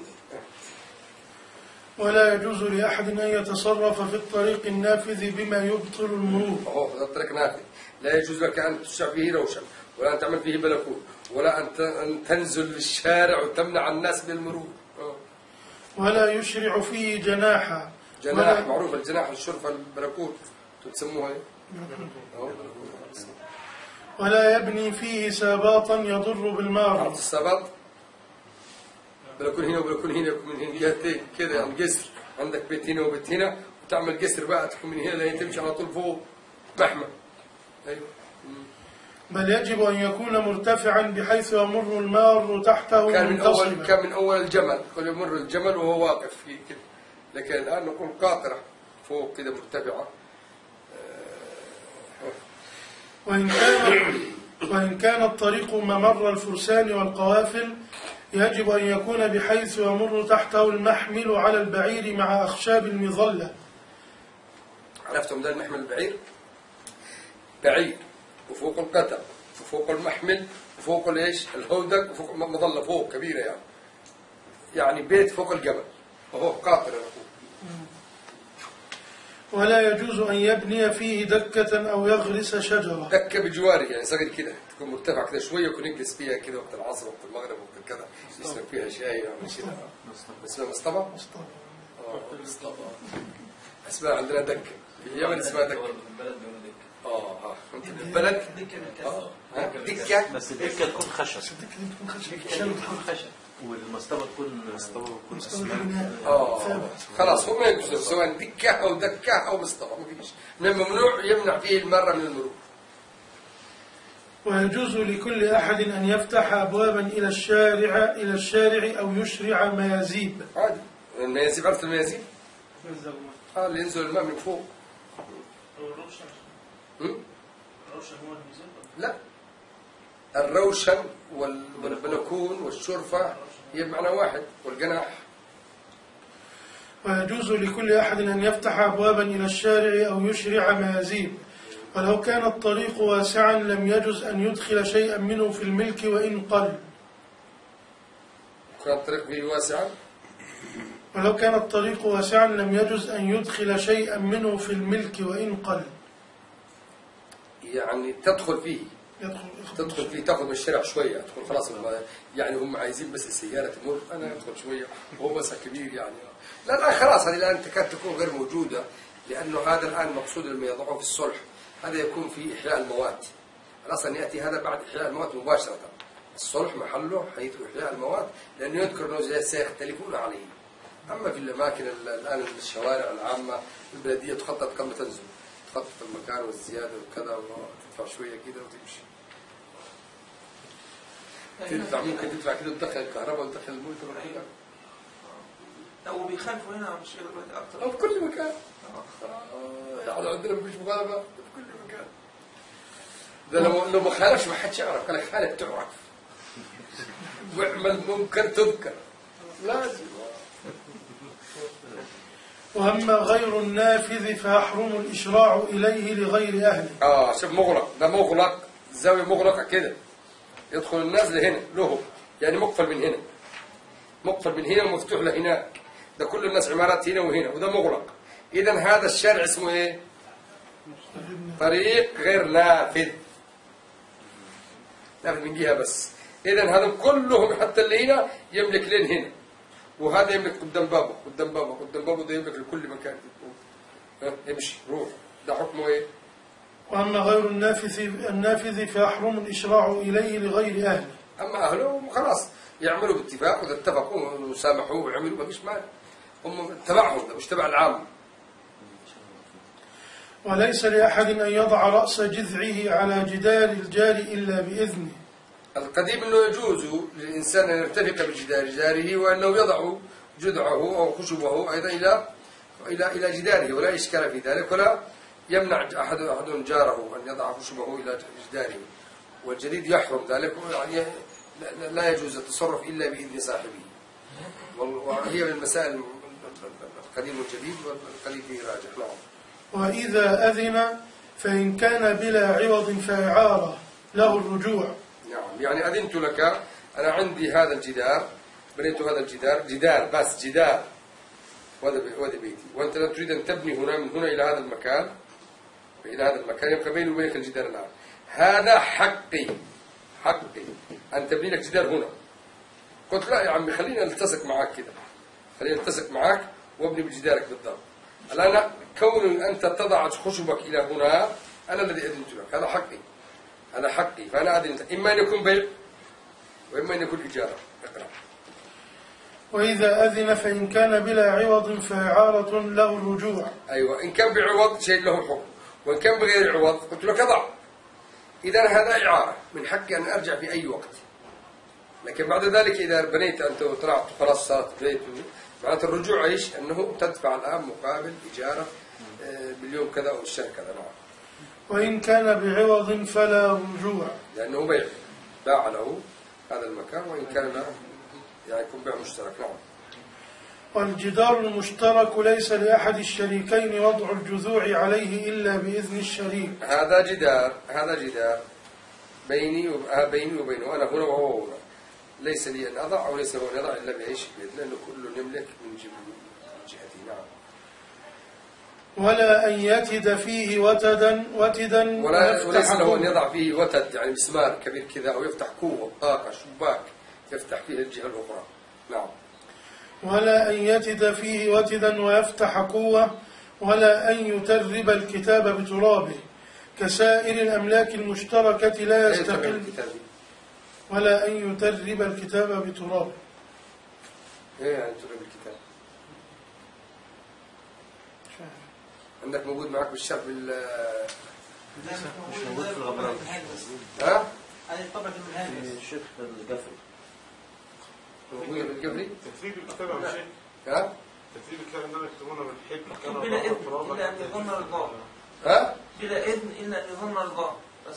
ولا يجوز لأحد أن يتصرف في الطريق النافذ بما يبطل المرور. هذا الطريق نافذ، لا يجوز لك أن تشع فيه روشن، ولا أن تعمل فيه بلكون، ولا أن تنزل للشارع وتمنع الناس بالمرور. ولا يشرع فيه جناحا. جناح معروف، الجناح الشرفة البلكون تسموها ايه؟ ولا يبني فيه ساباطا يضر بالمار. عرفت الساباط؟ بلكون هنا وبلكون هنا من هنا جهتين كذا، يعني قسر، عندك بيت هنا وبيت هنا، وتعمل قسر بقى تكون من هنا لين تمشي على طول فوق محمى. ايوه. بل يجب أن يكون مرتفعا بحيث يمر المار تحته كان من أول الجمل، قال يمر الجمل وهو واقف فيه كده، لكن الآن نقول قاطرة فوق كده مرتفعة. وإن كان الطريق ممر الفرسان والقوافل يجب أن يكون بحيث يمر تحته المحمل على البعير مع أخشاب المظلة، عرفتم ده محمل البعير؟ بعير وفوق القتل وفوق المحمل وفوق الايش؟ الهودج وفوق مظله فوق كبيره يعني. يعني بيت فوق الجبل وهو قاطر. ولا يجوز أن يبني فيه دكة أو يغرس شجرة. دكة بجواره يعني صغير كده تكون مرتفع كده شوية ويكون يجلس فيها كده وقت العصر وقت المغرب وقت كذا يشرب فيها شاي أو شيء. اسمها مصطبة؟ مصطبة. اسمها عندنا دكة. في اليمن اسمها دكة. انت بالبلد؟ دكة. بس الدكة تكون خشب. الدكة تكون خشب. والمصطبة تكون خلاص هم يجوز سواء دكة أو دكة أو مصطبة ما فيش. ممنوع يمنع فيه المرة من المرور. ويجوز لكل أحد أن يفتح أبوابا إلى الشارع أو يشرع ميازيب. عادي. الميازيب عرفت الميازيب؟ اللي ينزل الماء من فوق. الروشن هو الميزان؟ لا الروشن والبلكون والشرفة هي بمعنى واحد والجناح. ويجوز لكل أحد أن يفتح أبوابا إلى الشارع أو يشرع ميازيب، ولو كان الطريق واسعا لم يجوز أن يدخل شيئا منه في الملك وإن قل. كان الطريق فيه واسعا؟ ولو كان الطريق واسعا لم يجوز أن يدخل شيئا منه في الملك وإن قل. يعني تدخل فيه تاخذ من الشارع شويه تكون خلاص يعني هم عايزين بس السياره تمر انا ادخل شويه وهو بس كبير يعني. لا خلاص هذه الان تكاد تكون غير موجوده لانه هذا الان مقصود لما يضعوه في الصلح هذا يكون في احياء المواد. اصلا ياتي هذا بعد احياء المواد مباشره. الصلح محله حيث احياء المواد لانه يذكر انه سيختلفون عليه. اما في الاماكن الان الشوارع العامه البلديه تخطط قبل ما تنزل تخطط المكان والزياده وكذا وتدفع شويه كده وتمشي. ممكن تدفع كده وتدخل الكهرباء وتدخل المويه كلها. لو بيخالفوا هنا مش اكثر. في كل مكان. يعني عندنا مفيش مخالفه في كل مكان. ده لو ما خالفش ما حدش يعرف، قال لك خالف تعرف. واعمل ممكن تذكر. لازم. وأما غير النافذ فيحرم الإشراع إليه لغير أهله. شوف مغلق، ده مغلق، الزاوية مغلقة كده. يدخل الناس لهنا له، يعني مقفل من هنا. مقفل من هنا ومفتوح لهناك. ده كل الناس عمارات هنا وهنا وده مغلق. إذا هذا الشارع اسمه إيه؟ طريق غير نافذ. نافذ من جهة بس. إذا هذا كلهم حتى اللي هنا يملك لين هنا. وهذا يملك قدام بابه قدام بابه قدام بابه ده يملك لكل مكان. امشي روح. ده حكمه إيه؟ وأما غير النافذ فيحرم الإشراع إليه لغير أهله. أما أهله خلاص يعملوا باتفاق وإذا اتفقوا وسامحوا وعملوا ما فيش مانع. هم تبعهم ده مش تبع العام. وليس لأحد أن يضع رأس جذعه على جدار الجار إلا بإذنه. القديم أنه يجوز للإنسان أن يرتفق بجدار جاره وأنه يضع جذعه أو خشبه أيضا إلى جداره ولا إشكال في ذلك ولا يمنع أحد جاره أن يضع خشبه إلى جداره. والجديد يحرم ذلك يعني لا يجوز التصرف إلا بإذن صاحبه. وهي من المسائل القديم والجديد والقديم فيه راجح. نعم. وإذا أذن فإن كان بلا عوض فإعارة له الرجوع. نعم يعني أذنت لك أنا عندي هذا الجدار بنيت هذا جدار بس جدار وهذا بيتي وأنت لا تريد أن تبني هنا من هنا إلى هذا المكان يبقى بيني وبينك الجدار الآن. هذا حقي أن تبني لك جدار هنا. قلت لا يا عمي خلينا نلتصق معك كده خلينا نلتصق معك وابني بجدارك بالضبط. الآن كون أنت تضع خشبك إلى هنا أنا الذي أذنت لك هذا حقي فأنا أذنت إما أن يكون بيع وإما أن يكون إجارة. اقرأ. وإذا أذن فإن كان بلا عوض فإعارة له الرجوع. أيوة إن كان بعوض شيء له حكم وإن كان بغير عوض قلت لك ضع. إذا هذا إعارة من حقي أن أرجع في أي وقت. لكن بعد ذلك إذا بنيت أنت وطلعت خلاص صارت بيت معناته الرجوع إيش؟ أنه تدفع الآن مقابل إجارة باليوم كذا أو الشهر كذا. نعم. وإن كان بعوض فلا رجوع. لأنه بيع باع له هذا المكان وإن كان لا يعني يكون بيع مشترك. نعم. والجدار المشترك ليس لأحد الشريكين وضع الجذوع عليه إلا بإذن الشريك. هذا جدار بيني وبينه، أنا هنا وهو هنا، ليس لي أن أضع وليس هو أن يضع إلا بإيش؟ لأنه كل يملك من جهتي. نعم. ولا أن يتد فيه وتدا وليس له أن يضع فيه وتد، يعني مسمار كبير كذا، أو يفتح كوة طاقة شباك يفتح فيه الجهة الأخرى. نعم. ولا أن يتد فيه وتدا ويفتح قوة، ولا أن يترب الكتاب بترابه كسائر الأملاك المشتركة لا يستقل. ولا أن يترب الكتاب بترابه. إيه يعني ترب الكتاب؟ عندك موجود معك بالشرح مش موجود في الغبراء. ها؟ هذه طبعة المنهاج. الشيخ القفري. موجودة بالقفري؟ تثريب الكتاب يا شيخ. ها؟ تثريب الكتاب انهم يكتبونه بالحبر بلا إذن إلا أن يظن رضاه. ها؟ بلا إذن إلا أن يظن رضاه بس.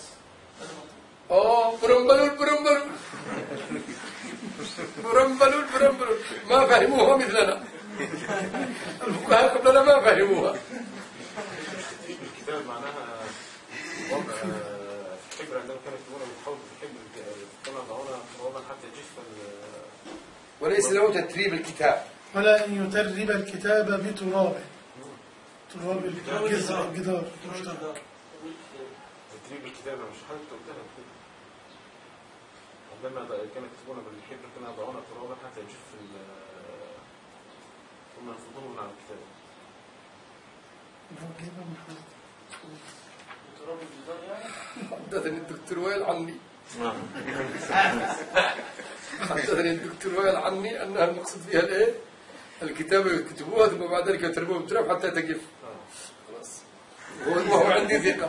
برمبلول ما فهموها مثلنا. الفقهاء قبلنا ما فهموها. تثريب الكتاب معناها وضع في الحبر، عندما كانوا يكتبونه بالحوض في الحبر كانوا يضعونه ترابا حتى يجف. وليس له تتريب الكتاب. ولا أن يترب الكتاب بترابه. تراب الجدار. تثريب الكتاب مش حاجة قلتها كده. عندما كانوا يكتبونه بالحبر كانوا يضعونه ترابا حتى يجف ثم يفضلوا من على الكتاب. حدثني الدكتور وائل عني أنها المقصود فيها الإيه؟ الكتابة يكتبوها ثم بعد ذلك يتربوها بالتراب حتى تقف. خلاص. وهو عندي ثقة.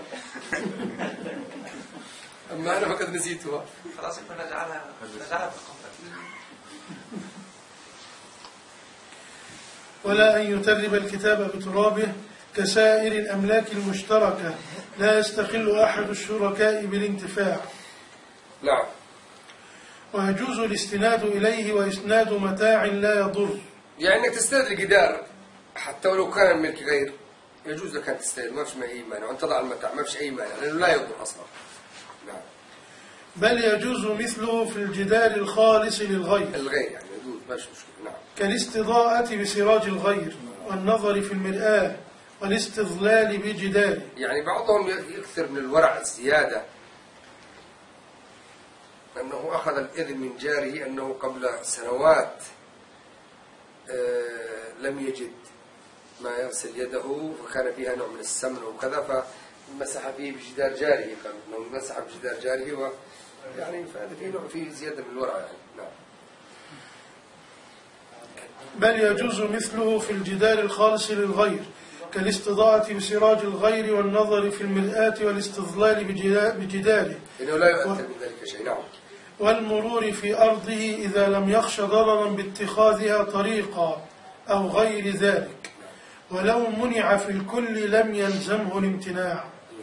أما أنا فقد نسيتها. خلاص نجعلها في القمر. ولا أن يترب الكتاب بترابه كسائر الأملاك المشتركة لا يستقل أحد الشركاء بالانتفاع. نعم. ويجوز الاستناد إليه وإسناد متاع لا يضر. يعني أنك تستند الجدار حتى ولو كان ملك غير يجوز لك أن تستند، ما فيش أي مانع، وأن تضع المتاع ما فيش أي مانع لأنه لا يضر أصلا. نعم. بل يجوز مثله في الجدار الخالص للغير. الغير يعني يجوز ما فيش مشكلة. نعم. كالاستضاءة بسراج الغير والنظر في المرآة والاستظلال بجداره. يعني بعضهم يكثر من الورع الزيادة، أنه أخذ الإذن من جاره أنه قبل سنوات لم يجد ما يغسل يده فكان فيها نوع من السمن وكذا فمسح فيه بجدار جاره، قال أنه مسح بجدار جاره يعني فهذا فيه نوع فيه زيادة من الورع يعني. نعم. بل يجوز مثله في الجدار الخالص للغير كالاستضاءة بسراج الغير والنظر في المرآة والاستظلال بجداره، إنه لا يؤثر من ذلك شيء. نعم. والمرور في أرضه إذا لم يخش ضررا باتخاذها طريقا أو غير ذلك، ولو منع في الكل لم يلزمه الامتناع.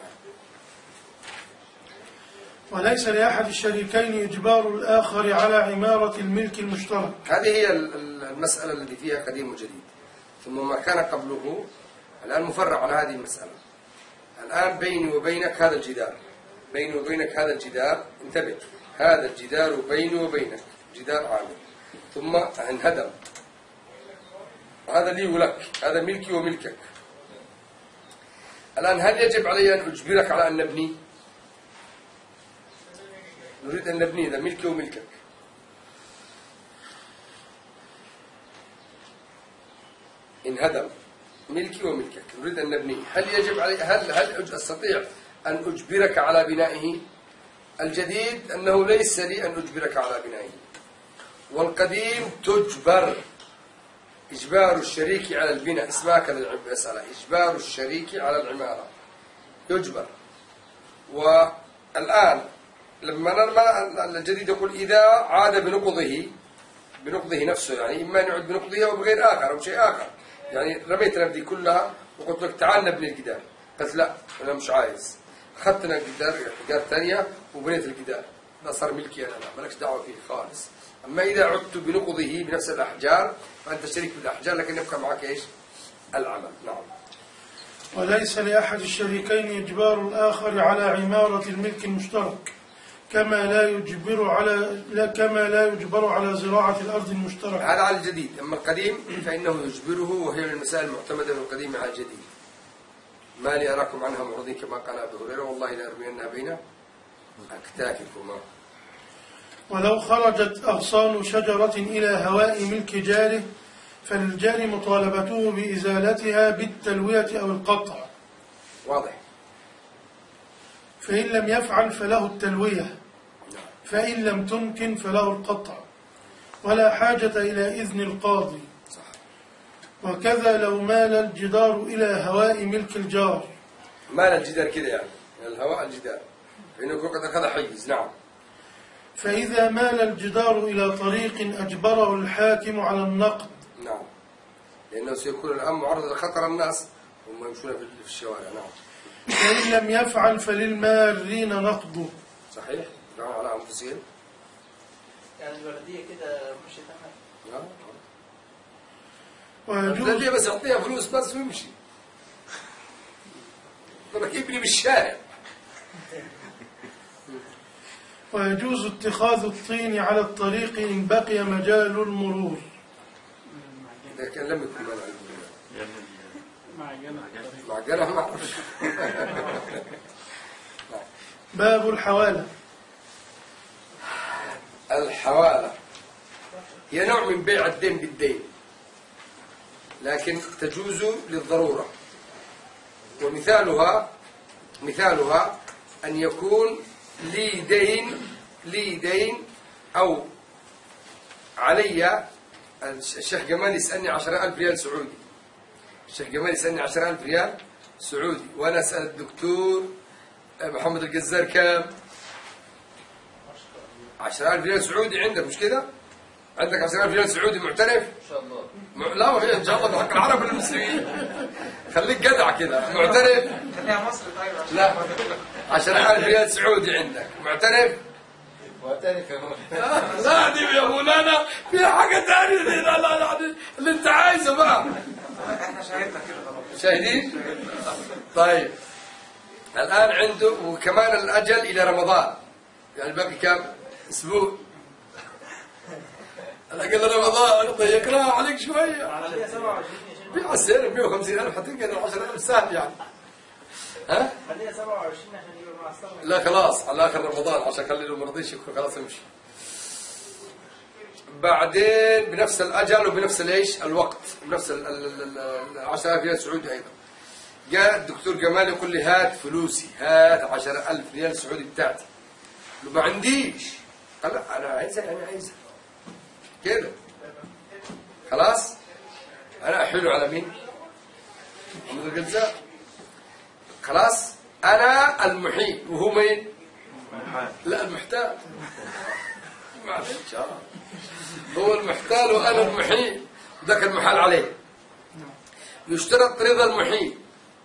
وليس لأحد الشريكين إجبار الآخر على عمارة الملك المشترك. هذه هي المسألة التي فيها قديم وجديد، ثم ما كان قبله الآن مفرع على هذه المسألة. الآن بيني وبينك هذا الجدار، بيني وبينك هذا الجدار، انتبه، هذا الجدار بيني وبينك جدار عامل ثم انهدم، هذا لي ولك، هذا ملكي وملكك. الآن هل يجب علي أن أجبرك على أن نبني؟ نريد أن نبني، هذا ملكي وملكك. انهدم ملكي وملكك، نريد أن نبنيه، هل يجب علي، هل أستطيع أن أجبرك على بنائه؟ الجديد أنه ليس لي أن أجبرك على بنائه، والقديم تجبر، إجبار الشريك على البناء، اسمها كذا المسألة، إجبار الشريك على العمارة يجبر. والآن لما الجديد يقول إذا عاد بنقضه نفسه، يعني إما أن يعود بنقضه أو بغير آخر أو شيء آخر. يعني رميت الأرض كلها وقلت لك تعال نبني الجدار، قلت لا أنا مش عايز، أخذتنا الجدار ثانية وبنيت الجدار، ده صار ملكي أنا، مالكش دعوة فيه خالص. أما إذا عدت بنقضه بنفس الأحجار فأنت شريك بالأحجار، لكن يبقى معك إيش؟ العمل. نعم. وليس لأحد الشريكين إجبار الآخر على عمارة الملك المشترك، كما لا يجبر على زراعة الأرض المشتركة. هذا على الجديد. أما القديم فإنه يجبره، وهي من المسائل المعتمدة من القديم على الجديد. ما لي أراكم عنها معرضين كما قال أبو هريرة والله لا أرمينها بين أكتافكما. ولو خرجت أغصان شجرة إلى هواء ملك جاره فللجار مطالبته بإزالتها بالتلوية أو القطع. واضح. فإن لم يفعل فله التلوية، فإن لم تمكن فله القطع، ولا حاجة إلى إذن القاضي. صح. وكذا لو مال الجدار إلى هواء ملك الجار. مال الجدار كذا يعني الهواء الجدار، فإنه يكون قد أخذ حيز. نعم. فإذا مال الجدار إلى طريق أجبره الحاكم على النقد. نعم، لأنه سيكون الآن معرض لخطر الناس وهم يمشون في الشوارع. نعم. فإن لم يفعل فللمارين نقضه. صحيح، يدعون على أنفسهم. يعني البلدية كده مش تمام. البلدية بس يعطيها فلوس بس ويمشي. طبعا يبني بالشارع. ويجوز اتخاذ الطين على الطريق إن بقي مجال المرور. إذا كان لم يكن معجنة ما أعرفش. باب الحوالة. الحوالة هي نوع من بيع الدين بالدين، لكن تجوز للضرورة. ومثالها أن يكون لي دين أو علي. الشيخ جمال يسألني 10,000 ريال سعودي. الشيخ جمال يسألني 10,000 ريال سعودي، وأنا أسأل الدكتور محمد الجزار كام؟ 10,000 ريال سعودي. عندك مش كده؟ عندك 10,000 ريال سعودي معترف؟ إن شاء الله. لا وهي إن شاء الله بحق العرب والمسلمين. خليك جدع كده. معترف؟ خليها مصر طيب. لا 10,000 ريال سعودي عندك معترف؟ معترف يا مولانا. لا دي يا مولانا في حاجة ثانية. لا اللي أنت عايزه بقى. احنا شاهدنا كده خلاص. شاهدين؟ طيب الآن عنده وكمان الأجل إلى رمضان، يعني باقي كم؟ أسبوع. الأجل رمضان ضيقناها عليك شوية. على 27 يا شيخ. بيع السعر 150,000 حتنقل 10,000 سهل يعني. ها؟ خليها 27 عشان يبقى مع الصلاة. لا خلاص على آخر رمضان عشان خلي له مرضيش يكون خلاص يمشي. بعدين بنفس الأجل وبنفس الإيش الوقت، بنفس 10,000 ريال سعودي أيضا. جاء الدكتور جمال يقول لي هات فلوسي، هات 10,000 ريال سعودي بتاعتي. ما عنديش. قال لا أنا عايزها كده. خلاص أنا أحيله على مين؟ محمد الجزار. خلاص أنا المحيل وهو مين؟ لا المحتال. معلش هو المحتال وأنا المحيل، ذاك المحال عليه. يشترط رضا المحيل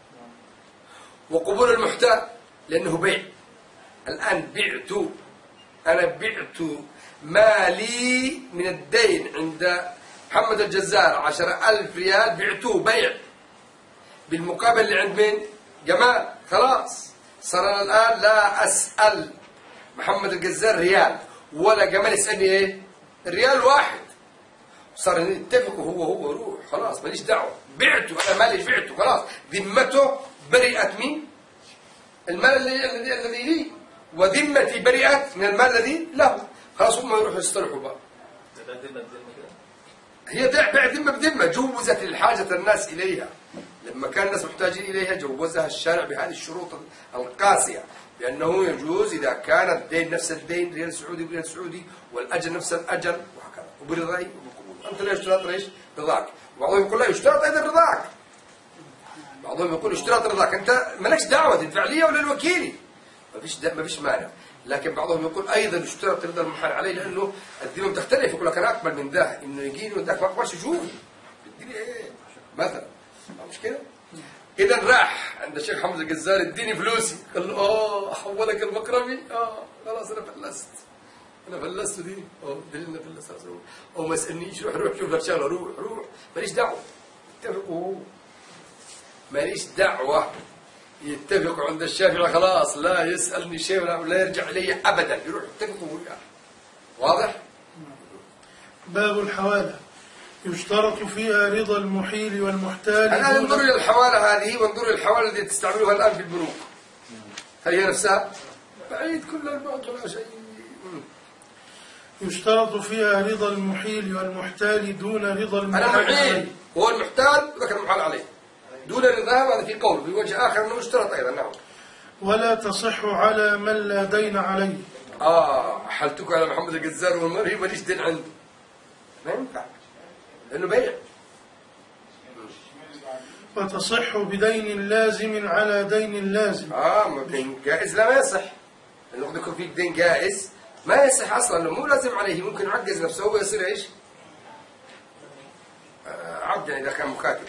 وقبول المحتال لأنه بيع. الآن أنا بعت مالي من الدين عند محمد الجزار 10,000 ريال، بعته بيع بالمقابل اللي عند مين؟ جمال. خلاص صار أنا الآن لا أسأل محمد الجزار ريال ولا جمال يسألني إيه؟ الريال واحد. صار نتفق هو روح خلاص ماليش دعوة. بعته أنا مالي بعته خلاص. ذمته برئت من المال الذي لي، وذمتي برئت من المال الذي له. خلاص هم يروحوا يصطلحوا بقى. هي بيع ذمة بذمة. جوزت الحاجة الناس إليها لما كان الناس محتاجين إليها، جوزها الشارع بهذه الشروط القاسية، بأنه يجوز إذا كان الدين نفس الدين ريال سعودي بريال سعودي، والأجل نفس الأجل، وهكذا، وبرضاي وبقبول. أنت لا يشترط ليش رضاك، وبعضهم يقول لا يشترط أيضا رضاك. بعضهم يقول اشتراط رضاك، أنت مالكش دعوة تدفع لي ولا الوكيلي، ما فيش مانع. لكن بعضهم يقول أيضا يشترط رضا المحال عليه، لأنه الذمم تختلف. يقول لك أنا أقبل من ذا إنه يجيني وذاك ما أقبلش، شوف تديني إيه مثلا، مش كده؟ إذا راح عند الشيخ حمزة الجزار اديني فلوسي، قال له أحولك المكرمي، خلاص أنا فلست دي، دلنا فلست، أو ما يسألنيش روح شوف لك شغلة، روح ماليش دعوة، اتفقوا ماليش دعوة، يتفقوا عند الشافعي خلاص، لا يسألني شيء ولا يرجع إلي أبدا، يروح يتفقوا. واضح؟ باب الحوالة يشترط فيها رضا المحيل والمحتال. الآن انظروا إلى الحوالة هذه وانظروا إلى الحوالة التي تستعملوها الآن في البنوك، هل هي نفسها؟ بعيد كل البعض ولا شيء. يشترط فيها رضا المحيل والمحتال دون رضا المحال. المحيل هو المحتال ذكر المحال عليه دون رضاه، هذا في قول في وجه آخر أنه يشترط أيضا. نعم. ولا تصح على من لا دين عليه. حلتك على محمد الجزار والمرهي ماليش دين عنده، ما ينفع لأنه بيع. وتصح بدين لازم على دين لازم. دين جائز لا ما يصح، لأنه قد يكون فيك دين جائز ما يصح أصلا، لأنه مو لازم عليه، ممكن يعجز نفسه هو يصير إيش؟ عبد إذا كان مكاتب.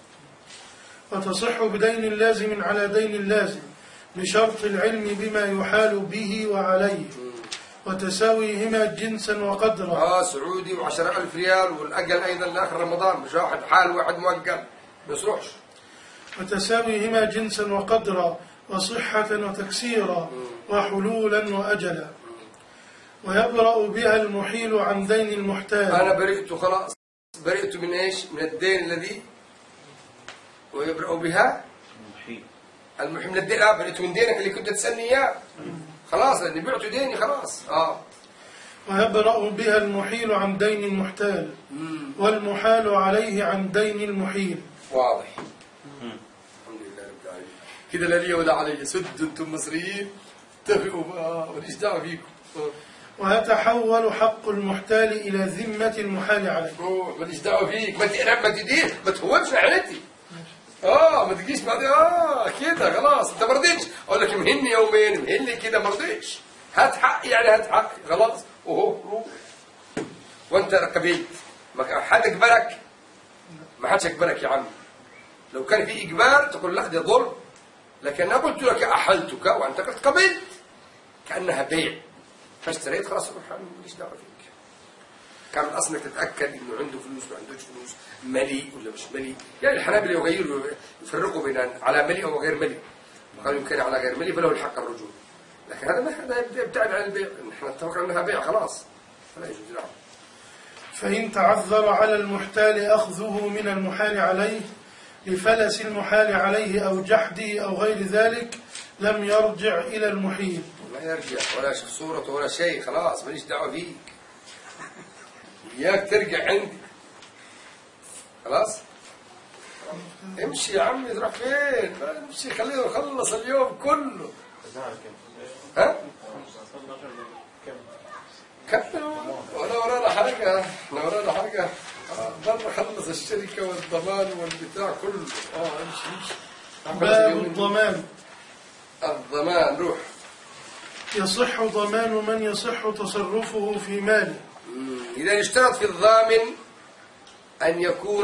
وتصح بدين لازم على دين لازم بشرط العلم بما يحال به وعليه وتساويهما جنسا وقدرا. سعودي و10,000 ريال والأقل أيضا لآخر رمضان، مش واحد حال واحد مؤقل ما يصلحش. وتساويهما جنسا وقدرا وصحة وتكسيرا وحلولا وأجلا. ويبرأ بها المحيل عن دين المحتال. أنا برئت خلاص، برئت من إيش؟ من الدين الذي، ويبرأ بها المحيل من الدين. برئت من دينك اللي كنت تسألني إياه خلاص، لأني بعت ديني خلاص. ويبرأ بها المحيل عن دين المحتال والمحال عليه عن دين المحيل. واضح. الحمد لله رب العالمين. كذا لا لي ولا علي، سدوا انتم مصريين اتفقوا ماليش دعوه فيكم. ويتحول حق المحتال إلى ذمة المحال عليه. ماليش دعوه فيك، ما تدير، ما تهونش حالتي. ما تجيش بعدين كده خلاص انت ما رضيتش، اقول لك مهني يومين مهني كده ما رضيتش، هات حقي يعني هات حقي خلاص روح. وانت قبلت، ما حد اجبرك، ما حدش اجبرك يا عم. لو كان في اجبار تقول لا ده ظلم، لكن انا قلت لك احلتك وانت قد قبلت كانها بيع، فاشتريت خلاص روح ماليش دعوه فيك. كان الاصل انك تتاكد انه عنده فلوس ما عندوش فلوس، مليء ولا مش مليء. يعني الحنابلة يغيروا يفرقوا بين على مليء او غير مليء، قالوا يمكن على غير مليء فله الحق الرجوع، لكن هذا يبتعد عن البيع، نحن اتفقنا انها بيع خلاص فلا يجوز. نعم. فإن تعذر على المحتال أخذه من المحال عليه لفلس المحال عليه أو جحده أو غير ذلك لم يرجع إلى المحيل. لا يرجع ولا شوف صورته ولا شيء، خلاص ماليش دعوة فيك، إياك ترجع عندي خلاص. امشي يا عمي تروح فين؟ امشي خليه يخلص اليوم كله. كمل ولا ورانا حاجة، احنا ورانا حاجة. برا خلص الشركة والضمان والبتاع كله. امشي. باب الضمان. الضمان روح. يصح ضمان من يصح تصرفه في ماله. إذا يشترط في الضامن أن يكون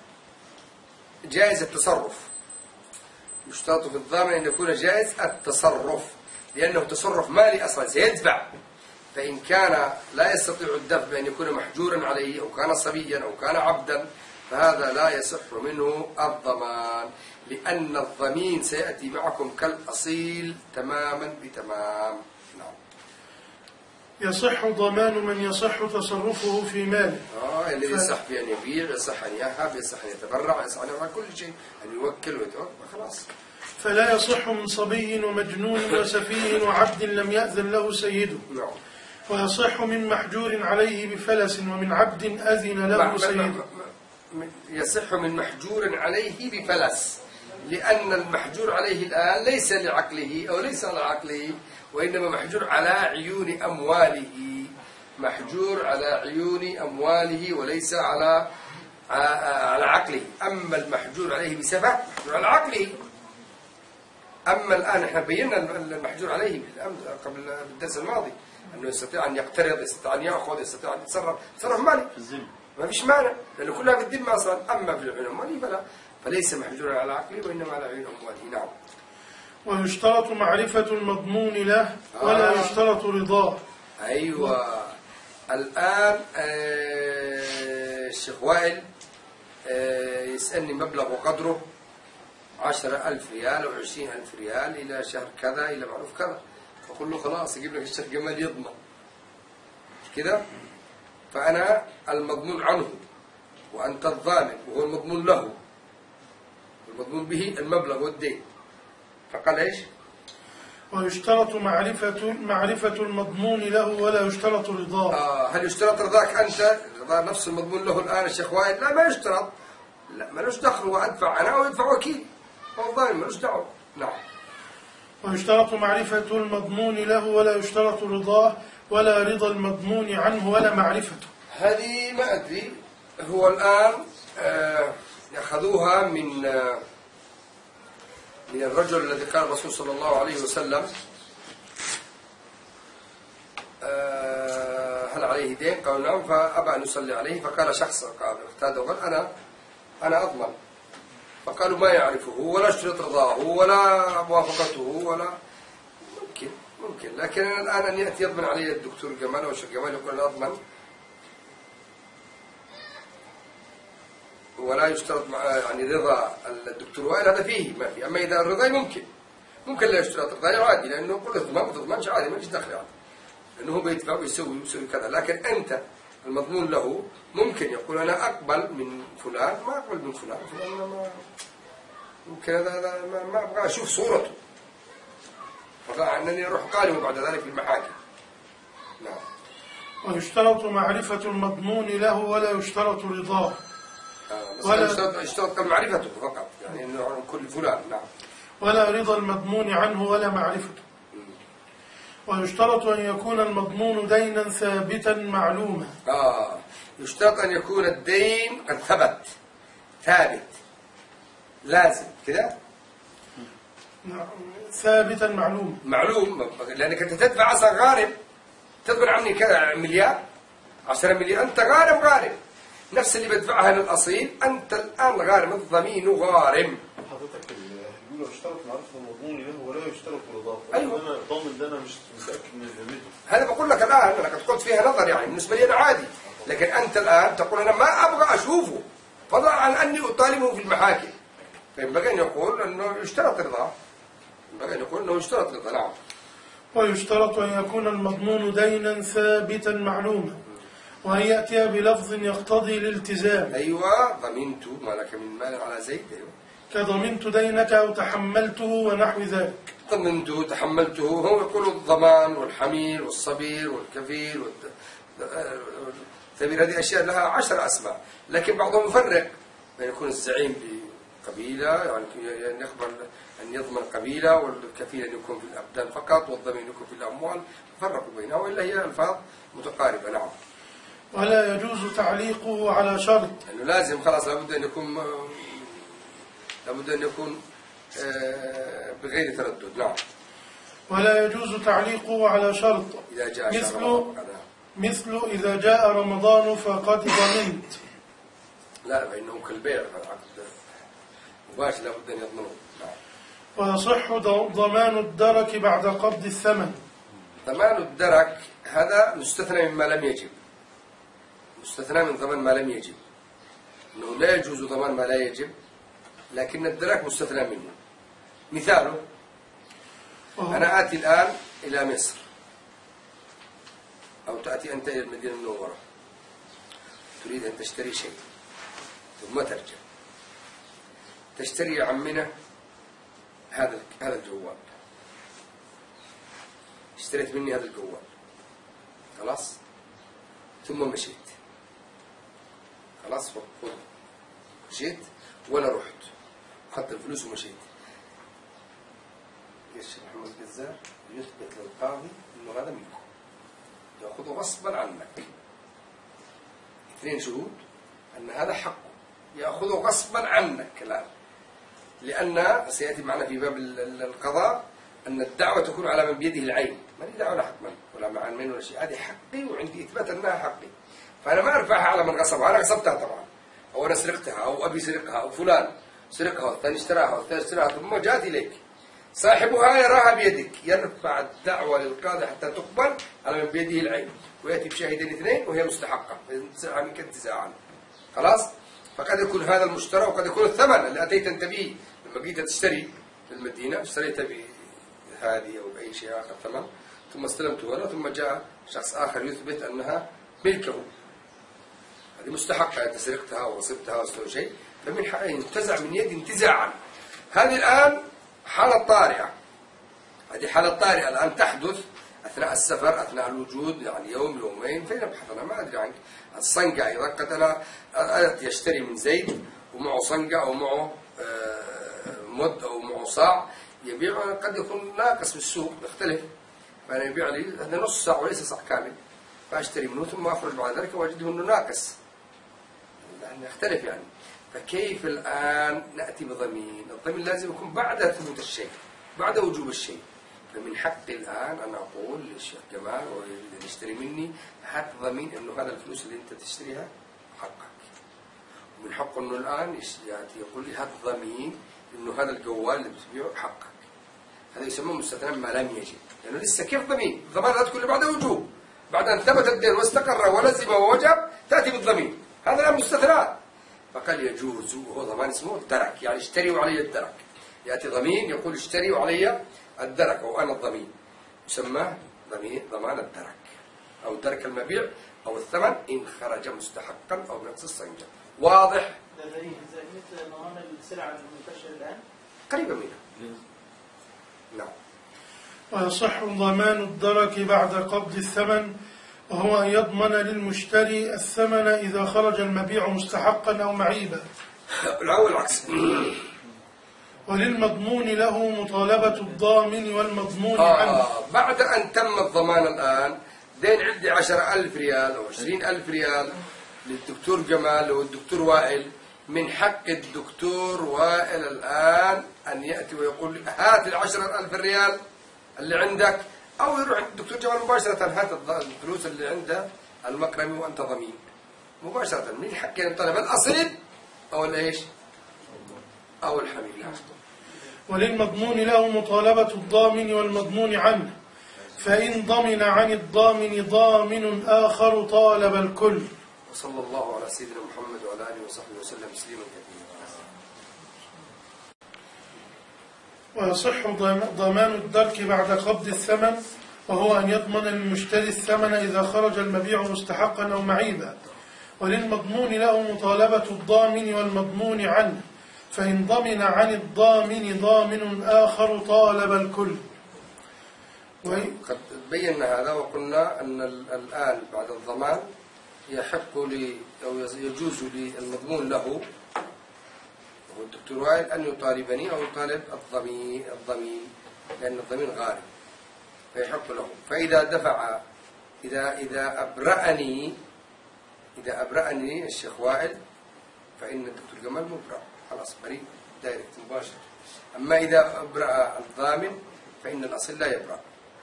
جائز التصرف. يشترط في الضامن أن يكون جائز التصرف، لأنه تصرف مالي أصلا سيدفع، فإن كان لا يستطيع الدفع بأن يكون محجورا عليه أو كان صبيا أو كان عبدا فهذا لا يصح منه الضمان، لأن الضمين سيأتي معكم كالأصيل تماما بتمام. نعم. يصح ضمان من يصح تصرفه في ماله. اللي يصح بأن يبيع، يصح أن يهب، يصح أن يتبرع، يصح أن يفعل كل شيء، أن يوكل ويتوكل خلاص. فلا يصح من صبي ومجنون وسفيه وعبد لم يأذن له سيده. نعم. ويصح من محجور عليه بفلس ومن عبد أذن له سيده. يصح من محجور عليه بفلس، لأن المحجور عليه الآن ليس لعقله أو ليس على عقله، وإنما محجور على عيون أمواله، محجور على عيون أمواله وليس على عقله. أما المحجور عليه بسبب محجور على عقله. أما الآن احنا بينا المحجور عليه قبل الدرس الماضي أنه يستطيع أن يقترض، يستطيع أن يأخذ، يستطيع أن يتصرف مالي، ما فيش مانع لأنه كلها في الذمة أصلا. أما في العيون المالية فلا. فليس محجورا على عقله وإنما على عيون أمواله. نعم. ويشترط معرفة المضمون له ولا يشترط رضاه. أيوة. الآن الشيخ وائل يسألني مبلغ وقدره 10,000 ريال أو 20,000 ريال إلى شهر كذا إلى معروف كذا، فقل له خلاص يجيب لك الشيخ جمال يضمن كذا، فأنا المضمون عنه وأنت الضامن وهو المضمون له، المضمون به المبلغ والدين. فقال إيش؟ ويشترط معرفة المضمون له ولا يشترط رضاه. هل يشترط رضاك أنت؟ رضا نفس المضمون له الآن الشيخ وائل؟ لا، ما يشترط. لا، مالوش دخل، وأدفع أنا ويدفع وكيل، هو الضامن مالوش دعوة. نعم. ويشترط معرفة المضمون له ولا يشترط رضاه ولا رضا المضمون عنه ولا معرفته. هذه ما أدري، هو الآن أخذوها من الرجل الذي قال الرسول صلى الله عليه وسلم هل عليه دين؟ قالوا نعم، فأبى أن يصلي عليه، فقال شخص اقتاد وقال أنا أضمن، فقالوا ما يعرفه ولا اشترط رضاه ولا موافقته ولا ممكن، لكن الآن أن يأتي يضمن علي الدكتور جمال أو الشيخ جمال يقول أنا أضمن ولا يشترط يعني رضا الدكتور وائل، هذا فيه ما فيه. أما إذا الرضا ممكن لا يشترط رضا عادي، لأنه كل ما تضمنش عادي، ما فيش دخل يعني، لأنه هو بيدفع ويسوي كذا. لكن أنت المضمون له ممكن يقول أنا أقبل من فلان، ما أقبل من فلان ما ممكن، هذا ما أبغى أشوف صورته، فأنني أروح قالب بعد ذلك في المحاكم. نعم. ويشترط معرفة المضمون له ولا يشترط رضاه. ولا يشترط معرفته فقط، يعني أنه كل فلان. نعم. ولا رضا المضمون عنه ولا معرفته. ويشترط أن يكون المضمون دينا ثابتا معلوما. يشترط أن يكون الدين قد ثابت لازم كذا. نعم. ثابتا معلوم، لأنك أنت تدفع أصلا غارم، تدفع عني كذا مليار 10 مليار، أنت غارم نفس اللي بدفعها للأصيل، أنت الآن غارم، الضمين غارم. حضرتك يقولوا اشترط معرفة المضمون له ولا يشترط رضاه. أيوة. أنا ضامن ده، أنا مش متأكد من ذمته. هذا بقول لك الآن، أنا قد قلت فيها نظر يعني بالنسبة لي أنا عادي، لكن أنت الآن تقول أنا ما أبغى أشوفه، فضلا عن أني أطالبه في المحاكم، فينبغي أن يقول أنه يشترط رضاه، نعم. ويشترط أن يكون المضمون دينا ثابتا معلوما، وأن يأتي بلفظ يقتضي الالتزام. أيوة. ضمنت ما لك من مال على زيد. أيوة. كضمنت دينك أو تحملته ونحو ذلك. ضمنته تحملته، هو يقول الضمان والحميل والصبير والكفيل والثبير، هذه أشياء لها 10 أسماء، لكن بعضهم يفرق بين يكون الزعيم بقبيلة، يعني يقبل أن يضمن قبيلة، والكفيل أن يكون في الأبدان فقط، والضمين يكون في الأموال، فرقوا بينها، وإلا هي ألفاظ متقاربة. نعم. ولا يجوز تعليقه على شرط، لأنه لازم خلاص لابد أن يكون بغير تردد. نعم. ولا يجوز تعليقه على شرط، إذا جاء مثل إذا جاء رمضان فقد ضمنت. لا، فإنه كالبيع، العقد مباشر لابد أن يضمنه. نعم. ويصح ضمان الدرك بعد قبض الثمن. ضمان الدرك هذا مستثنى مما لم يجب، مستثنى من ضمان ما لم يجب، أنه لا يجوز ضمان ما لا يجب، لكن الدرك مستثنى منه. مثاله أنا آتي الآن إلى مصر، أو تأتي أنت إلى المدينة المنورة، تريد أن تشتري شيء ثم ترجع، تشتري يا عمنا هذا الجوال، اشتريت مني هذا الجوال خلاص، ثم مشيت خلاص، مشيت ولا رحت، أخذت الفلوس ومشيت. الشيخ محمد الجزار يثبت للقاضي أنه هذا منكم، يأخذه غصبا عنك، 2 شهود أن هذا حقه، يأخذه غصبا عنك الآن، لأن سيأتي معنا في باب القضاء أن الدعوة تكون على من بيده العين، ما لي دعوة حكما ولا مع من ولا شيء، هذه حقي وعندي إثبات أنها حقي، فأنا ما أرفعها على من غصبها، أنا غصبتها طبعا، أو أنا سرقتها، أو أبي سرقها، أو فلان، سرقها والثاني اشتراها والثالث اشتراها ثم جاءت إليك، صاحبها يراها بيدك، يرفع الدعوة للقاضي حتى تقبل على من بيده العين، ويأتي بشاهدين اثنين وهي مستحقة انتزاعا منك انتزاعا. خلاص؟ فقد يكون هذا المشترى وقد يكون الثمن اللي أتيت أنت به لما جيت تشتري في المدينة، اشتريت بهذه أو بأي شيء آخر ثمن ثم استلمته هنا، ثم جاء شخص آخر يثبت أنها ملكه، هذه مستحقة، أنت سرقتها وغصبتها واستوى شيء، فمن حقه ينتزع من يد انتزاعا. هذه الآن حالة طارئة، هذه حالة طارئة الآن تحدث أثناء السفر، أثناء الوجود، يعني يوم يومين، فين أبحث أنا ما أدري عنك. الصنقة أيضا قد أنا يشتري من زيد ومعه صنقة أو معه مد أو معه صاع يبيع، قد يكون ناقص في السوق يختلف، فأنا يبيع لي هذا نص صاع وليس صاع كامل، فأشتري منه ثم أخرج بعد ذلك وأجده أنه ناقص، يعني يختلف يعني. فكيف الآن نأتي بضمين؟ الضمين لازم يكون بعد ثبوت الشيء، بعد وجوب الشيء. فمن حقي الآن أن أقول للشيخ جمال واللي يشتري مني هات ضمين إنه هذا الفلوس اللي أنت تشتريها حقك، ومن حقه إنه الآن يأتي يقول لي هات ضمين إنه هذا الجوال اللي بتبيعه حقك. هذا يسمى مستثنى ما لم يجب، لأنه لسه كيف ضمين؟ الضمان لا تكون بعد وجوب، بعد أن ثبت الدين واستقر ولزم ووجب تأتي بالضمين، هذا الآن مستثنى. فقال يجوز، وهو ضمان اسمه الدرك، يعني اشتري علي الدرك. يأتي ضمين يقول اشتري علي الدرك وأنا الضمين، يسمى ضمان الدرك أو درك المبيع أو الثمن إن خرج مستحقا أو بنفس الصنجة. واضح؟ ده زي مثل ضمان السلع المنتشرة الآن قريبا منها. نعم. ويصح ضمان الدرك بعد قبض الثمن، وهو أن يضمن للمشتري الثمن إذا خرج المبيع مستحقا أو معيبا. الأول العكس. وللمضمون له مطالبة الضامن والمضمون عنه. بعد أن تم الضمان الآن دين عندي 10,000 ريال أو 20,000 ريال للدكتور جمال والدكتور وائل، من حق الدكتور وائل الآن أن يأتي ويقول لي هات 10,000 ريال اللي عندك، أو يروح عند الدكتور جمال مباشرة هات الفلوس اللي عنده المكرمي وأنت ضمين مباشرة. من حقي أن طلب الأصيل أو الإيش أو الحميل. وللمضمون له مطالبة الضامن والمضمون عنه، فإن ضمن عن الضامن ضامن آخر طالب الكل. وصلى الله على سيدنا محمد وعلى آله وصحبه وسلم تسليما كثيرا. ويصح ضمان الدرك بعد قبض الثمن، وهو أن يضمن للمشتري الثمن إذا خرج المبيع مستحقا أو معيبا. وللمضمون له مطالبة الضامن والمضمون عنه، فإن ضمن عن الضامن ضامن آخر طالب الكل. قد بينا هذا وقلنا أن الآن بعد الضمان يحق لي أو يجوز للمضمون له وهو الدكتور وائل أن يطالبني أو يطالب الضمين، لأن الضمين غالب فيحق له. فإذا دفع إذا أبرأني الشيخ وائل فإن الدكتور جمال مبرأ، خلاص بريء دايركت مباشر. أما إذا أبرأ الضامن فإن الأصل لا يبرأ.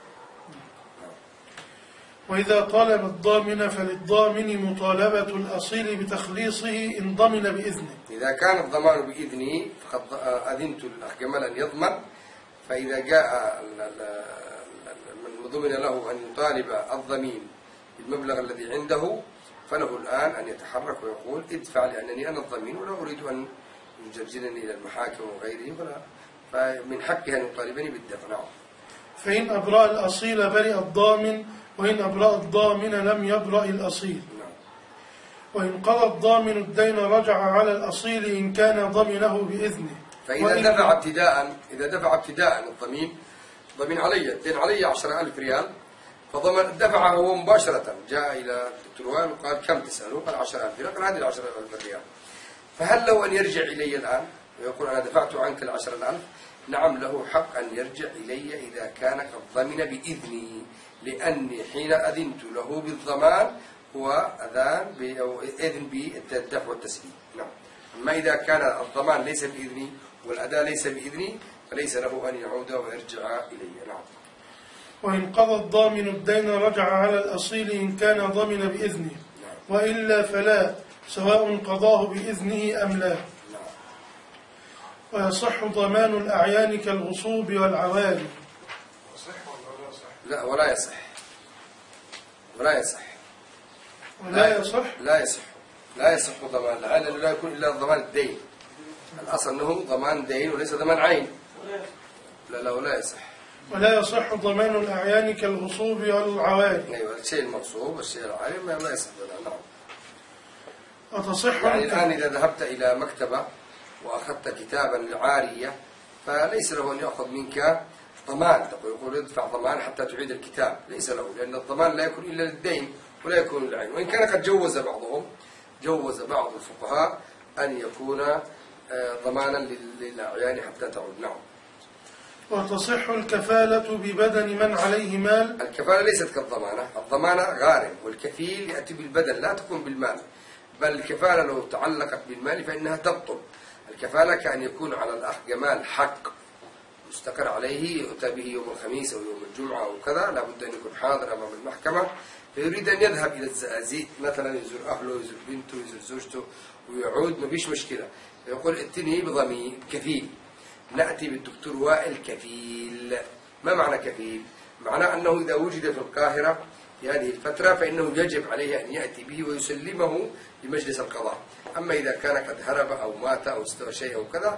وإذا طالب الضامن فللضامن مطالبة الأصيل بتخليصه إن ضمن بإذنه. إذا كان الضمان بإذني فقد أذنت للأخ جمال أن يضمن، فإذا جاء من ضمن له أن يطالب الضمين بالمبلغ الذي عنده فله الآن أن يتحرك ويقول ادفع لأنني أنا الضمين ولا أريد أن يجرجرني إلى المحاكم وغيره، فمن حقه أن يطالبني بالدفع. نعم. فإن أبرأ الأصيل برئ الضامن، وإن أبرأ الضامن لم يبرأ الأصيل. وإن قضى الضامن الدين رجع على الأصيل إن كان ضمنه بإذنه. فإذا دفع ابتداء الضمين ضمين علي الدين علي 10,000 ريال، فضمن دفعه هو مباشرة، جاء إلى الدكتور وائل وقال كم تسأله؟ قال 10,000 ريال، قال هذه 10,000 ريال. فهل له أن يرجع إلي الآن ويقول أنا دفعت عنك 10,000؟ نعم، له حق أن يرجع إلي إذا كان قد ضمن بإذني، لأني حين أذنت له بالضمان هو أذان أو إذن بالدفع والتسليم. نعم. أما إذا كان الضمان ليس بإذني والأداء ليس بإذني فليس له أن يعود ويرجع إلي. نعم. وإن قضى الضامن الدين رجع على الأصيل إن كان ضمن بإذنه، وإلا فلا، سواء قضاه بإذنه أم لا. ويصح ضمان الأعيان كالغصوب والعوالي. لا ولا يصح. ولا يصح. ولا يصح. لا يصح ضمان العين لأنه لا يكون إلا ضمان الدين. الأصل أنه ضمان دين وليس ضمان عين. لا ولا يصح. ولا يصح ضمان الأعيان كالغصوب والعوالي. أيوة الشيء المغصوب والشيء العاري ما يصح. نعم. وتصح يعني الآن إذا ذهبت إلى مكتبة وأخذت كتابا عارية فليس له أن يأخذ منك ضمان، يقول ادفع ضمان حتى تعيد الكتاب، ليس له، لأن الضمان لا يكون إلا للدين ولا يكون للعين، وإن كان قد جوز بعض الفقهاء أن يكون ضمانا للأعيان حتى تعود. نعم. وتصح الكفالة ببدن من عليه مال. الكفالة ليست كالضمانة، الضمانة غارم، والكفيل يأتي بالبدن لا تكون بالمال، بل الكفالة لو تعلقت بالمال فإنها تبطل. الكفالة كأن يكون على الأخ جمال حق مستقر عليه يؤتى به يوم الخميس أو يوم الجمعة أو كذا، لابد أن يكون حاضر أمام المحكمة، فيريد أن يذهب إلى الزقازيق مثلا يزور أهله يزور بنته يزور زوجته ويعود، ما فيش مشكلة، يقول ائتني بضمير كفيل. نأتي بالدكتور وائل كفيل. ما معنى كفيل؟ معناه أنه إذا وجد في القاهرة في هذه الفترة فإنه يجب عليه أن يأتي به ويسلمه لمجلس القضاء. أما إذا كان قد هرب أو مات أو استوى شيء أو كذا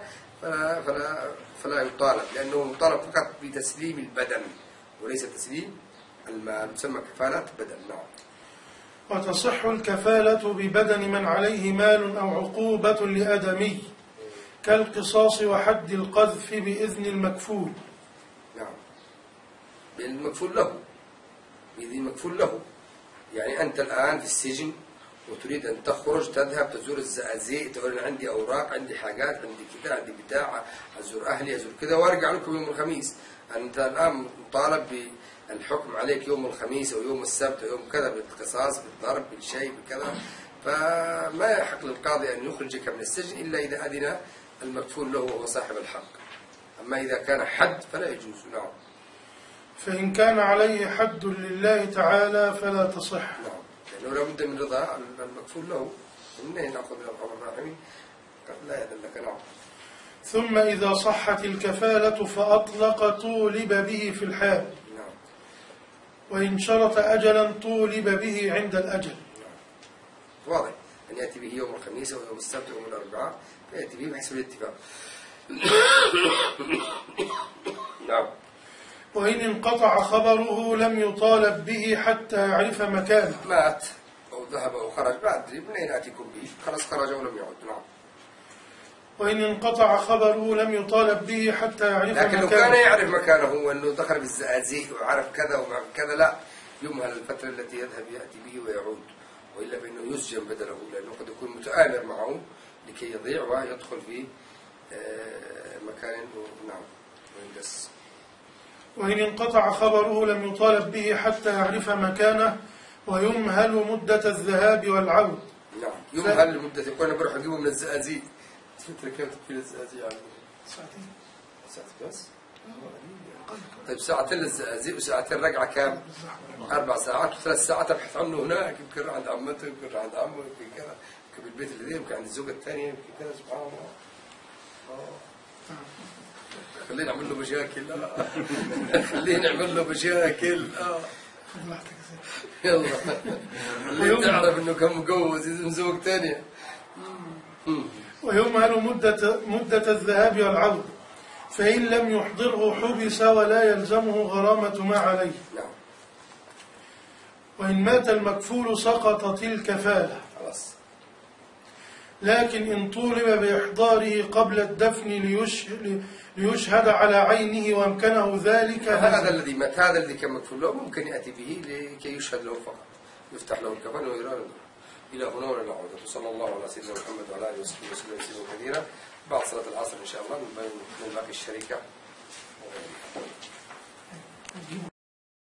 فلا يطالب، لأنه مطالب فقط بتسليم البدن وليس تسليم المال، تسمى كفالة بدن. نعم. وتصح الكفالة ببدن من عليه مال أو عقوبة لآدمي كالقصاص وحد القذف بإذن المكفول. نعم. المكفول له، بإذن المكفول له. يعني أنت الآن في السجن وتريد أن تخرج تذهب تزور الزقازيق، تقول عندي أوراق عندي حاجات عندي كذا عندي بتاع، أزور أهلي أزور كذا وأرجع لكم يوم الخميس. أنت الآن مطالب بالحكم عليك يوم الخميس أو يوم السبت أو يوم كذا بالقصاص بالضرب بالشيء بكذا، فما يحق للقاضي أن يخرجك من السجن إلا إذا أذن المكفول له وهو صاحب الحق. أما إذا كان حد فلا يجوز. نعم. فإن كان عليه حد لله تعالى فلا تصح. نعم. لأنه لا بد من رضا المكفول له. منين نأخذ من الأرحم الراحمين؟ لا يأذن لك. نعم. ثم إذا صحت الكفالة فأطلق طولب به في الحال. نعم. وإن شرط أجلا طولب به عند الأجل. نعم. واضح أن يأتي به يوم الخميس أو يوم السبت أو يوم الأربعاء فيأتي به بحسب الاتفاق. نعم. وإن انقطع خبره لم يطالب به حتى يعرف مكانه. مات أو ذهب أو خرج ما أدري منين آتيكم به، خلاص خرج ولم يعد. نعم. وإن انقطع خبره لم يطالب به حتى يعرف مكانه. لكن لو كان يعرف مكانه وأنه دخل في الزقازيق وعرف كذا ومع كذا لا يمهل الفترة التي يذهب يأتي به ويعود، وإلا فإنه يسجن بدله، لأنه قد يكون متآمر معه لكي يضيع ويدخل في مكان. نعم. ويندس. وإن انقطع خبره لم يطالب به حتى يعرف مكانه ويمهل مدة الذهاب والعود. نعم. يمهل لمدة، يقول أنا بروح أجيبه من الزقازيق. فترة كم تكفي الزقازيق يعني؟ ساعتين بس؟ طيب ساعتين للزقازيق وساعتين رجعة كام؟ 4 ساعات و3 ساعات أبحث عنه هناك، يمكن عند عمته يمكن عند عمه يمكن كذا، يمكن بالبيت اللي يمكن عند الزوجة الثانية يمكن كذا. سبحان الله. خلينا نعمل له مشاكل. خلينا نعمل له مشاكل. يلا خلينا تعرف انه كان مجوز من زوج ثانية. ويمهل مدة الذهاب والعود، فإن لم يحضره حبس ولا يلزمه غرامة ما عليه. نعم. وإن مات المكفول سقطت الكفالة. خلاص. لكن إن طولب بإحضاره قبل الدفن ليشهد على عينه وامكنه ذلك هذا الذي مات، هذا الذي كان مكفول له ممكن يأتي به لكي يشهد له فقط، يفتح له الكفن ويرى له. إلى هنا ولا نعود. صلى الله على سيدنا محمد وعلى آله وصحبه وسلم تسليما كثيرا. بعد صلاة العصر إن شاء الله من باقي الشركة.